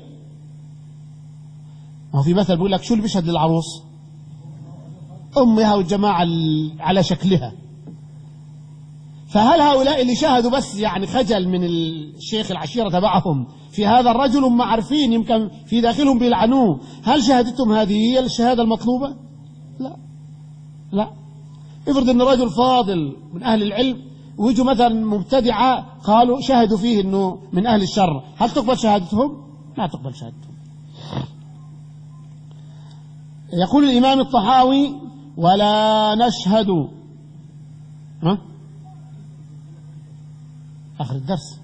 ما في مثل بيقول لك شو اللي بيشهد للعروس؟ أمها والجماعة على شكلها. فهل هؤلاء اللي شاهدوا بس يعني خجل من الشيخ العشيرة تبعهم في هذا الرجل هم عارفين يمكن في داخلهم بيلعنوه، هل شهادتهم هذه هي الشهادة المطلوبة؟ لا لا. افرض ان رجل فاضل من أهل العلم ويجوا مثلا مبتدعة قالوا شهدوا فيه انه من أهل الشر، هل تقبل شهادتهم؟ لا تقبل شهادتهم. يقول الإمام الطحاوي ولا نشهد ها؟ آخر الدرس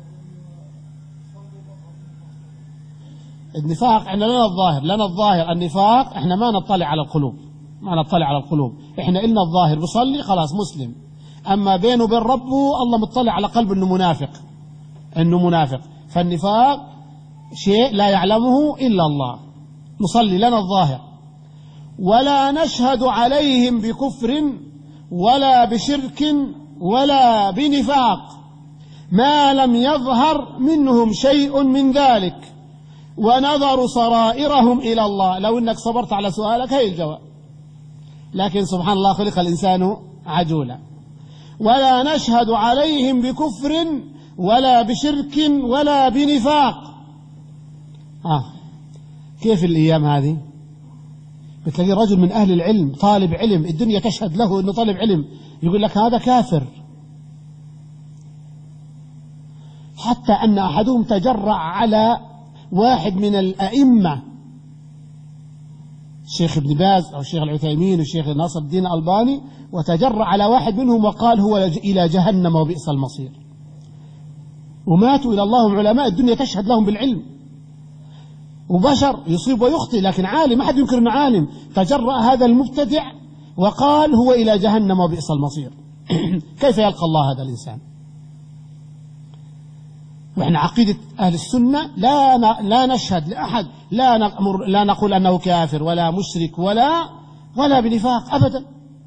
النفاق احنا لنا الظاهر لنا الظاهر النفاق احنا ما نطلع على القلوب، ما نطلع على القلوب، احنا إلنا الظاهر بصلي خلاص مسلم، أما بينه وبين ربه الله مطلع على قلبه إنه منافق، إنه منافق. فالنفاق شيء لا يعلمه إلا الله. نصلي لنا الظاهر. ولا نشهد عليهم بكفر ولا بشرك ولا بنفاق ما لم يظهر منهم شيء من ذلك ونظر سرائرهم إلى الله. لو إنك صبرت على سؤالك هي الجواب، لكن سبحان الله خلق الإنسان عجولا. ولا نشهد عليهم بكفر ولا بشرك ولا بنفاق. آه. كيف الأيام هذه؟ بتلاقي رجل من أهل العلم طالب علم الدنيا تشهد له أنه طالب علم يقول لك هذا كافر، حتى أن أحدهم تجرأ على واحد من الأئمة الشيخ ابن باز أو الشيخ العثيمين والشيخ ناصر الدين الألباني، وتجرأ على واحد منهم وقال هو إلى جهنم وبئس المصير، وماتوا إلى الله علماء الدنيا تشهد لهم بالعلم، وبشر يصيب ويخطئ لكن عالم، ما حد ينكر انه عالم. تجرأ هذا المبتدع وقال هو إلى جهنم وبئس المصير. كيف يلقى الله هذا الإنسان؟ وإحنا عقيدة أهل السنة لا لا نشهد لأحد، لا نأمر لا نقول أنه كافر ولا مشرك ولا ولا بنفاق أبدا،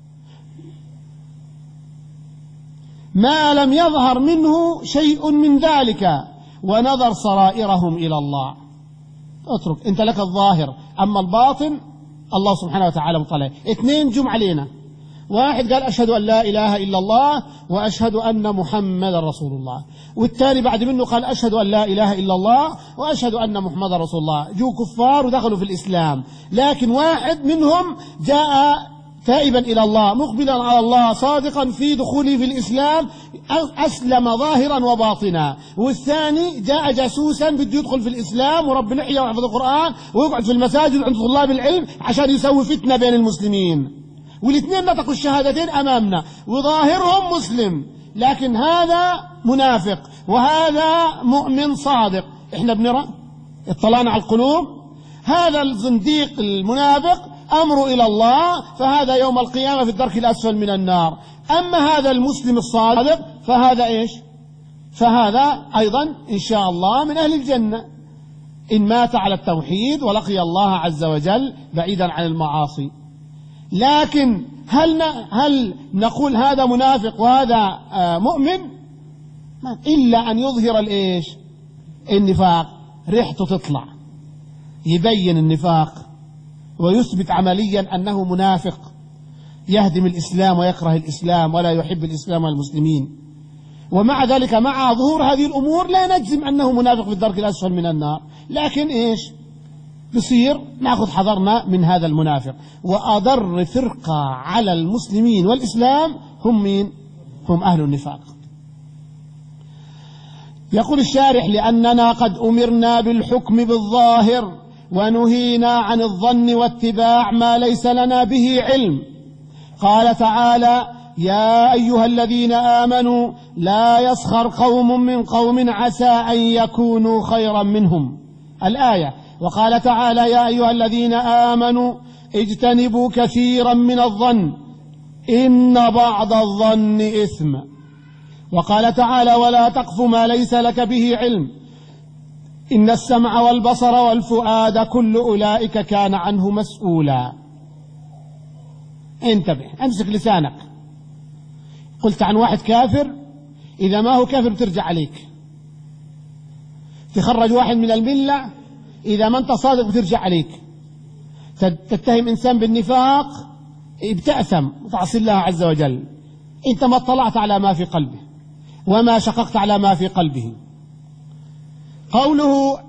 ما لم يظهر منه شيء من ذلك ونظر سرائرهم إلى الله. اترك انت لك الظاهر، اما الباطن الله سبحانه وتعالى مطلع. اثنين جم علينا، واحد قال اشهد ان لا اله الا الله واشهد ان محمد رسول الله، والثاني بعد منه قال اشهد ان لا اله الا الله واشهد ان محمد رسول الله. جو كفار ودخلوا في الاسلام، لكن واحد منهم جاء تائبا إلى الله مقبلا على الله صادقا في دخوله في الإسلام أسلم ظاهرا وباطنا. والثاني جاء جاسوسا بده يدخل في الإسلام ورب لحية ويحفظ القرآن ويقعد في المساجد عند طلاب العلم عشان يسوي فتنة بين المسلمين، والاثنين نطقوا الشهادتين أمامنا وظاهرهم مسلم، لكن هذا منافق وهذا مؤمن صادق. احنا بنرى اطلعنا على القلوب، هذا الزنديق المنافق أمره إلى الله، فهذا يوم القيامة في الدرك الأسفل من النار. أما هذا المسلم الصادق فهذا إيش؟ فهذا أيضا إن شاء الله من أهل الجنة إن مات على التوحيد ولقي الله عز وجل بعيدا عن المعاصي. لكن هل هل نقول هذا منافق وهذا مؤمن؟ إلا أن يظهر الإيش؟ النفاق، ريحته تطلع يبين النفاق ويثبت عمليا أنه منافق يهدم الإسلام ويكره الإسلام ولا يحب الإسلام والمسلمين. ومع ذلك مع ظهور هذه الأمور لا نجزم أنه منافق في الدرك الأسفل من النار، لكن إيش بصير نأخذ حذرنا من هذا المنافق. وأضر فرقة على المسلمين والإسلام هم مين؟ هم أهل النفاق. يقول الشارح: لأننا قد أمرنا بالحكم بالظاهر ونهينا عن الظن واتباع ما ليس لنا به علم. قال تعالى: يا أيها الذين آمنوا لا يسخر قوم من قوم عسى أن يكونوا خيرا منهم، الآية. وقال تعالى: يا أيها الذين آمنوا اجتنبوا كثيرا من الظن إن بعض الظن إثم. وقال تعالى: ولا تقف ما ليس لك به علم إن السمع والبصر والفؤاد كل أولئك كان عنه مسؤولا. انتبه، امسك لسانك. قلت عن واحد كافر، إذا ما هو كافر بترجع عليك. تخرج واحد من الملة، إذا ما أنت صادق بترجع عليك. تتهم إنسان بالنفاق بتأثم وتعصي الله عز وجل. أنت ما اطلعت على ما في قلبه وما شققت على ما في قلبه. قوله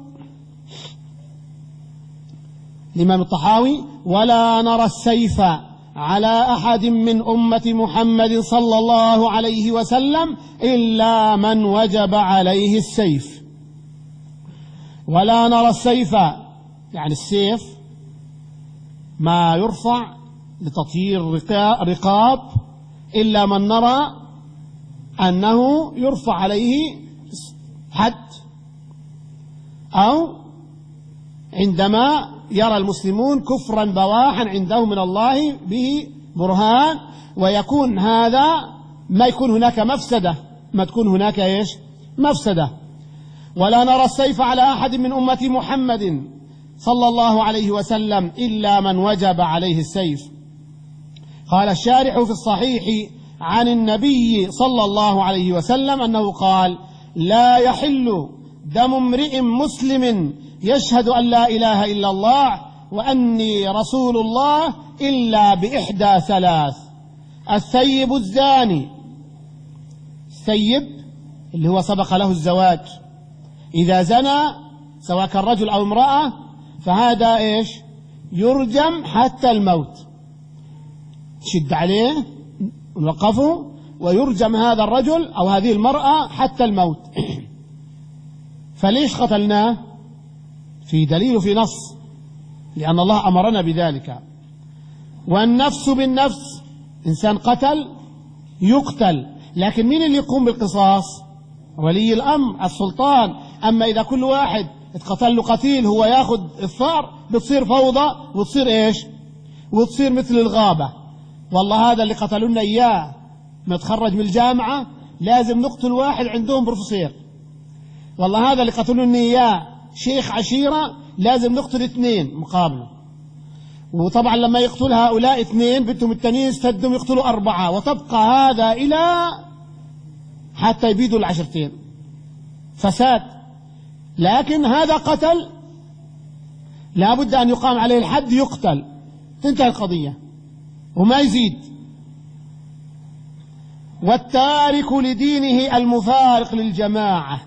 الإمام الطحاوي: ولا نرى السيف على أحد من أمة محمد صلى الله عليه وسلم إلا من وجب عليه السيف. ولا نرى السيف يعني السيف ما يرفع لتطهير رقاب إلا من نرى أنه يرفع عليه حد، أو عندما يرى المسلمون كفرا بواحا عندهم من الله به برهان، ويكون هذا ما يكون هناك مفسدة، ما تكون هناك إيش؟ مفسدة. ولا نرى السيف على أحد من أمة محمد صلى الله عليه وسلم إلا من وجب عليه السيف. قال الشارح في الصحيح عن النبي صلى الله عليه وسلم أنه قال: لا يحل دم امرئ مسلم يشهد أن لا إله إلا الله وأني رسول الله إلا بإحدى ثلاث: الثيب الزاني، الثيب اللي هو سبق له الزواج، إذا زنى سواء كان رجل أو امرأة فهذا إيش؟ يرجم حتى الموت، شد عليه ونوقفه ويرجم هذا الرجل أو هذه المرأة حتى الموت. فليش قتلناه؟ في دليل وفي نص، لأن الله أمرنا بذلك. والنفس بالنفس، إنسان قتل يقتل، لكن مين اللي يقوم بالقصاص؟ ولي الأمر، السلطان. أما إذا كل واحد اتقتل له قتيل هو ياخذ الثار بتصير فوضى وتصير إيش؟ وتصير مثل الغابة. والله هذا اللي قتلونا إياه متخرج من الجامعة لازم نقتل واحد عندهم بروفيسور. والله هذا اللي قتلونا إياه شيخ عشيرة لازم نقتل اثنين مقابله. وطبعا لما يقتل هؤلاء اثنين بدهم التانيين يستدهم يقتلوا أربعة، وتبقى هذا إلى حتى يبيدوا العشرتين، فساد. لكن هذا قتل لا بد أن يقام عليه الحد، يقتل، تنتهي القضية وما يزيد. والتارك لدينه المفارق للجماعة.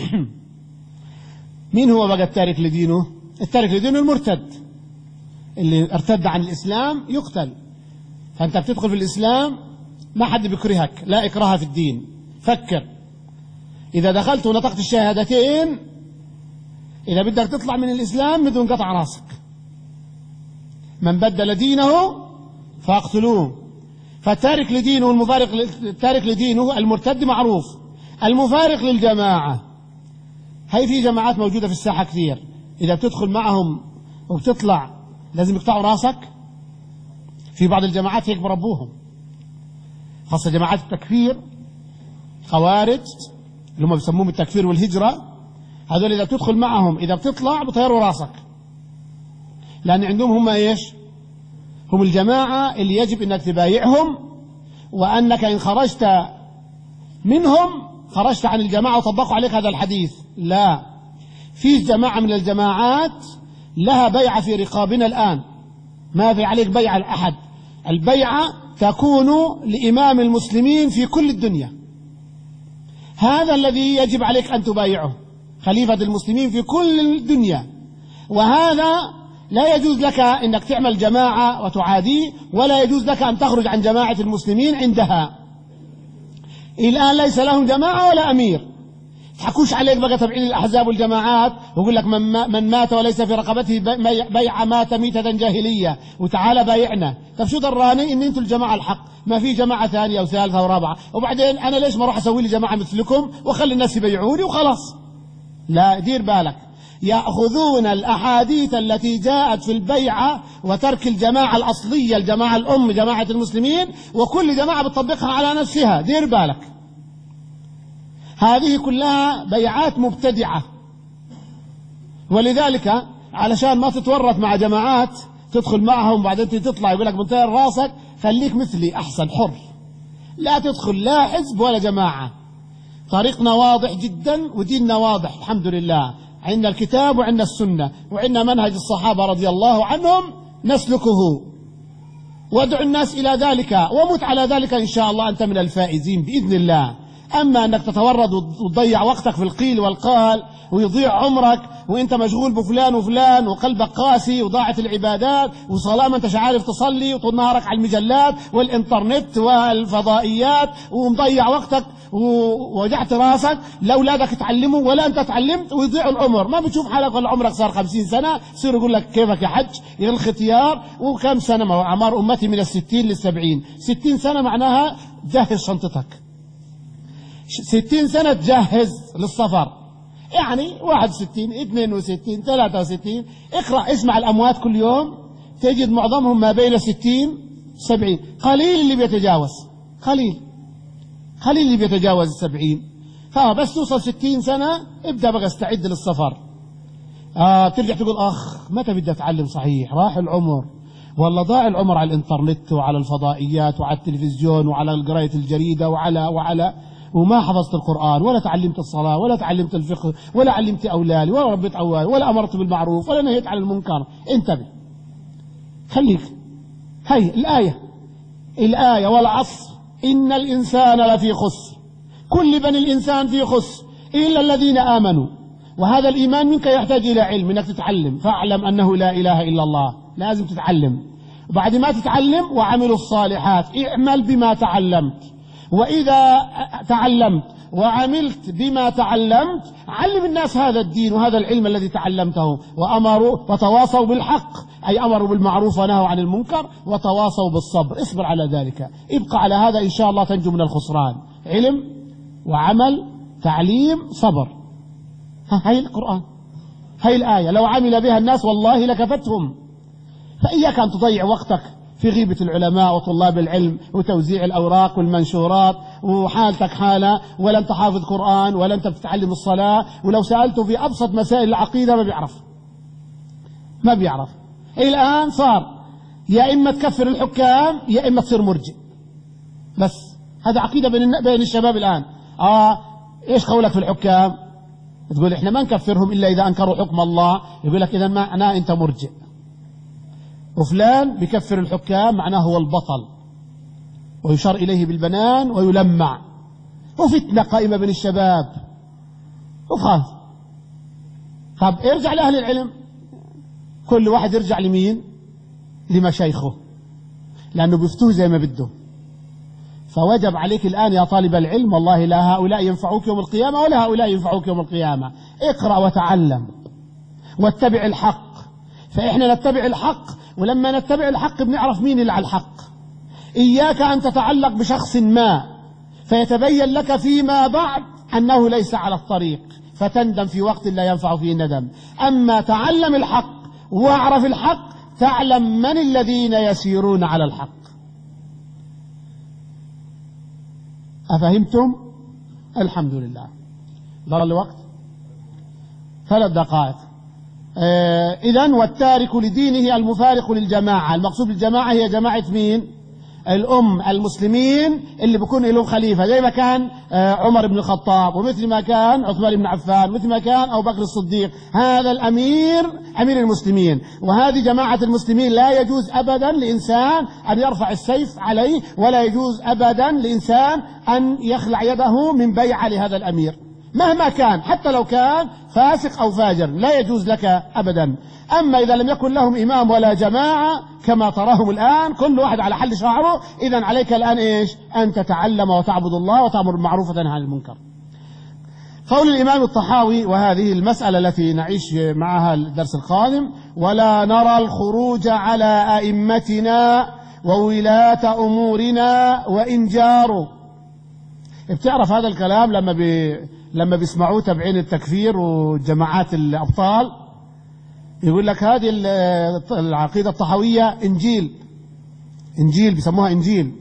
مين هو بقى التارك لدينه؟ التارك لدينه المرتد اللي ارتد عن الإسلام يقتل. فأنت بتدخل في الإسلام ما حد بيكرهك، لا إكراه في الدين. فكر، إذا دخلت ونطقت الشهادتين إذا بدك تطلع من الإسلام بدون قطع راسك. من بدل دينه فاقتلوه. فالتارك لدينه المفارق التارك لدينه المرتد معروف، المفارق للجماعة. هي في جماعات موجودة في الساحة كثير، إذا بتدخل معهم وبتطلع لازم يقطعوا راسك. في بعض الجماعات هيك بربوهم، خاصة جماعات التكفير، خوارج اللي هم بيسموهم التكفير والهجرة، هذول إذا بتدخل معهم إذا بتطلع بطيروا راسك، لأن عندهم هم إيش؟ هم الجماعة اللي يجب أنك تبايعهم، وأنك إن خرجت منهم خرجت عن الجماعة وطبقوا عليك هذا الحديث. لا، في جماعة من الجماعات لها بيعة في رقابنا الآن، ما في عليك بيعة لأحد. البيعة تكون لإمام المسلمين في كل الدنيا، هذا الذي يجب عليك أن تبايعه، خليفة المسلمين في كل الدنيا. وهذا لا يجوز لك أنك تعمل جماعة وتعاديه، ولا يجوز لك أن تخرج عن جماعة المسلمين عندها. الآن ليس لهم جماعة ولا أمير، تحكوش عليك بقى تبعين الأحزاب والجماعات ويقول لك من, من مات وليس في رقبته بيع مات ميتة جاهلية وتعالى بايعنا. طب شو دراني إن أنتم الجماعة الحق؟ ما في جماعة ثانية وثالثة ورابعة، وبعدين أنا ليش ما أروح أسوي لي جماعة مثلكم وخلي الناس يبيعوني وخلاص؟ لا، دير بالك، يأخذون الأحاديث التي جاءت في البيعة وترك الجماعة الأصلية، الجماعة الأم جماعة المسلمين، وكل جماعة بتطبقها على نفسها. دير بالك، هذه كلها بيعات مبتدعة. ولذلك علشان ما تتورط مع جماعات تدخل معهم بعدين تطلع يقول لك بنطير راسك، خليك مثلي أحسن، حر، لا تدخل لا حزب ولا جماعة. طريقنا واضح جدا وديننا واضح الحمد لله، عندنا الكتاب وعندنا السنة وعندنا منهج الصحابة رضي الله عنهم نسلكه، وادعو الناس إلى ذلك ومت على ذلك إن شاء الله أنت من الفائزين بإذن الله. أما أنك تتورد وتضيع وقتك في القيل والقال ويضيع عمرك وإنت مشغول بفلان وفلان وقلبك قاسي وضاعت العبادات وصلاة ما أنتش عارف تصلي وطول نهارك على المجلات والإنترنت والفضائيات ومضيع وقتك ووجعت راسك، لا أولادك تعلموا ولا أنت تعلمت ويضيع العمر. ما بتشوف حالك ولا عمرك صار خمسين سنة يصير يقول لك كيفك يا حج يا الختيار وكم سنة؟ ما هو أعمار أمتي من الستين للسبعين. ستين سنة معناها جهز شنطتك، ستين سنة تجهز للسفر، يعني واحد وستين اثنين وستين ثلاثة وستين. اقرأ اسمع الأموات كل يوم تجد معظمهم ما بين ستين سبعين، قليل اللي بيتجاوز، قليل قليل اللي بيتجاوز السبعين. فبس توصل ستين سنة ابدأ بقى استعد للسفر. آه ترجع تقول أخ متى بدي أتعلم؟ صحيح راح العمر، والله ضاع العمر على الإنترنت وعلى الفضائيات وعلى التلفزيون وعلى قراية الجريدة وعلى وعلى وما حفظت القرآن ولا تعلمت الصلاة ولا تعلمت الفقه ولا علمت أولادي ولا ربيت أولادي ولا أمرت بالمعروف ولا نهيت عن المنكر. انتبه، خليك. هي الآية الآية والعصر إن الإنسان لفي خسر، كل بني الإنسان في خسر إلا الذين آمنوا. وهذا الإيمان منك يحتاج إلى علم، إنك تتعلم، فاعلم أنه لا إله إلا الله، لازم تتعلم. وبعد ما تتعلم وعملوا الصالحات، اعمل بما تعلمت. وإذا تعلمت وعملت بما تعلمت علم الناس هذا الدين وهذا العلم الذي تعلمته. وأمروا وتواصوا بالحق، أي أمروا بالمعروف ونهوا عن المنكر وتواصوا بالصبر، اصبر على ذلك، ابقى على هذا إن شاء الله تنجو من الخسران. علم وعمل تعليم صبر، هاي القرآن، هاي الآية لو عمل بها الناس والله لكفتهم. فإياك أن تضيع وقتك في غيبة العلماء وطلاب العلم وتوزيع الأوراق والمنشورات وحالتك حالة، ولا أنت حافظ قرآن ولا أنت بتتعلم الصلاة، ولو سألته في أبسط مسائل العقيدة ما بيعرف ما بيعرف. الآن صار يا إما تكفر الحكام يا إما تصير مرجئ، بس هذا عقيدة بين بين الشباب الآن. آه إيش قولك في الحكام؟ تقول إحنا ما نكفرهم إلا إذا أنكروا حكم الله، يقول لك إذا معناه أنت مرجئ. وفلان بكفر الحكام معناه هو البطل ويشار إليه بالبنان ويلمع، وفتنة قائمة بين الشباب وخلاص. طب ارجع لأهل العلم، كل واحد يرجع لمين؟ لمشايخه. لأنه بيفتوه زي ما بده. فوجب عليك الآن يا طالب العلم، والله لا هؤلاء ينفعوك يوم القيامة ولا هؤلاء ينفعوك يوم القيامة، اقرأ وتعلم واتبع الحق. فإحنا نتبع الحق، ولما نتبع الحق بنعرف مين اللي على الحق. إياك أن تتعلق بشخص ما فيتبين لك فيما بعد أنه ليس على الطريق فتندم في وقت لا ينفع فيه الندم. أما تعلم الحق واعرف الحق تعلم من الذين يسيرون على الحق. أفهمتم؟ الحمد لله. ضل الوقت ثلاث دقائق. آه إذن والتارك لدينه المفارق للجماعة. المقصود بالجماعة هي جماعة مين؟ الأم المسلمين اللي بيكون لهم خليفة، زي ما كان آه عمر بن الخطاب، ومثل ما كان عثمان بن عفان، مثل ما كان أبو بكر الصديق. هذا الأمير أمير المسلمين، وهذه جماعة المسلمين. لا يجوز أبدا لإنسان أن يرفع السيف عليه، ولا يجوز أبدا لإنسان أن يخلع يده من بيعة لهذا الأمير مهما كان، حتى لو كان فاسق أو فاجر لا يجوز لك أبدا. أما إذا لم يكن لهم إمام ولا جماعة كما تراهم الآن، كل واحد على حل شعره، إذن عليك الآن إيش؟ أن تتعلم وتعبد الله وتأمر بالمعروف وتنهى عن المنكر. قول الإمام الطحاوي، وهذه المسألة التي نعيش معها الدرس القادم: ولا نرى الخروج على أئمتنا وولاة أمورنا وإن جاروا. بتعرف هذا الكلام لما بي لما بيسمعوه تبعين التكفير وجماعات الأبطال، يقول لك هذه العقيدة الطحاوية إنجيل إنجيل بيسموها إنجيل.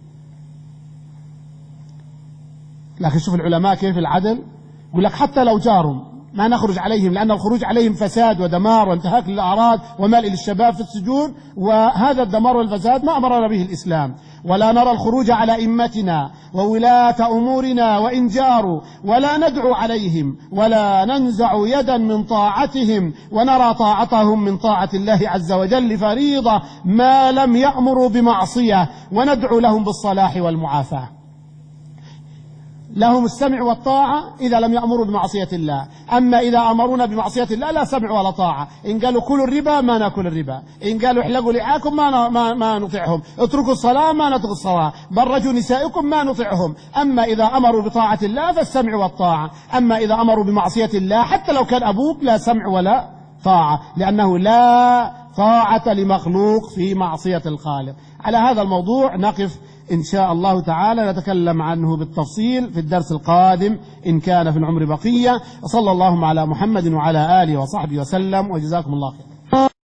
لكن شوف العلماء كيف العدل، يقول لك حتى لو جاروا ما نخرج عليهم، لأن الخروج عليهم فساد ودمار وانتهاك للأعراض ومال للشباب في السجون، وهذا الدمار والفساد ما أمرنا به الإسلام. ولا نرى الخروج على أئمتنا وولاة أمورنا وإن جاروا، ولا ندعو عليهم ولا ننزع يدا من طاعتهم، ونرى طاعتهم من طاعة الله عز وجل فريضة ما لم يأمروا بمعصية، وندعو لهم بالصلاح والمعافاة. لهم السمع والطاعة إذا لم يأمروا بمعصية الله. أما إذا أمرونا بمعصية الله لا سمع ولا طاعة. إن قالوا كلوا الربا ما نأكل الربا، إن قالوا احلقوا لعاكم ما, ما, ما نطيعهم، اتركوا الصلاة ما نترك الصلاة، برجوا نسائكم ما نطيعهم. أما إذا أمروا بطاعة الله فالسمع والطاعة. أما إذا أمروا بمعصية الله حتى لو كان أبوك لا سمع ولا طاعة، لأنه لا طاعة لمخلوق في معصية الخالق. على هذا الموضوع نقف إن شاء الله تعالى، نتكلم عنه بالتفصيل في الدرس القادم إن كان في العمر بقية. وصلى اللهم على محمد وعلى آله وصحبه وسلم، وجزاكم الله خير.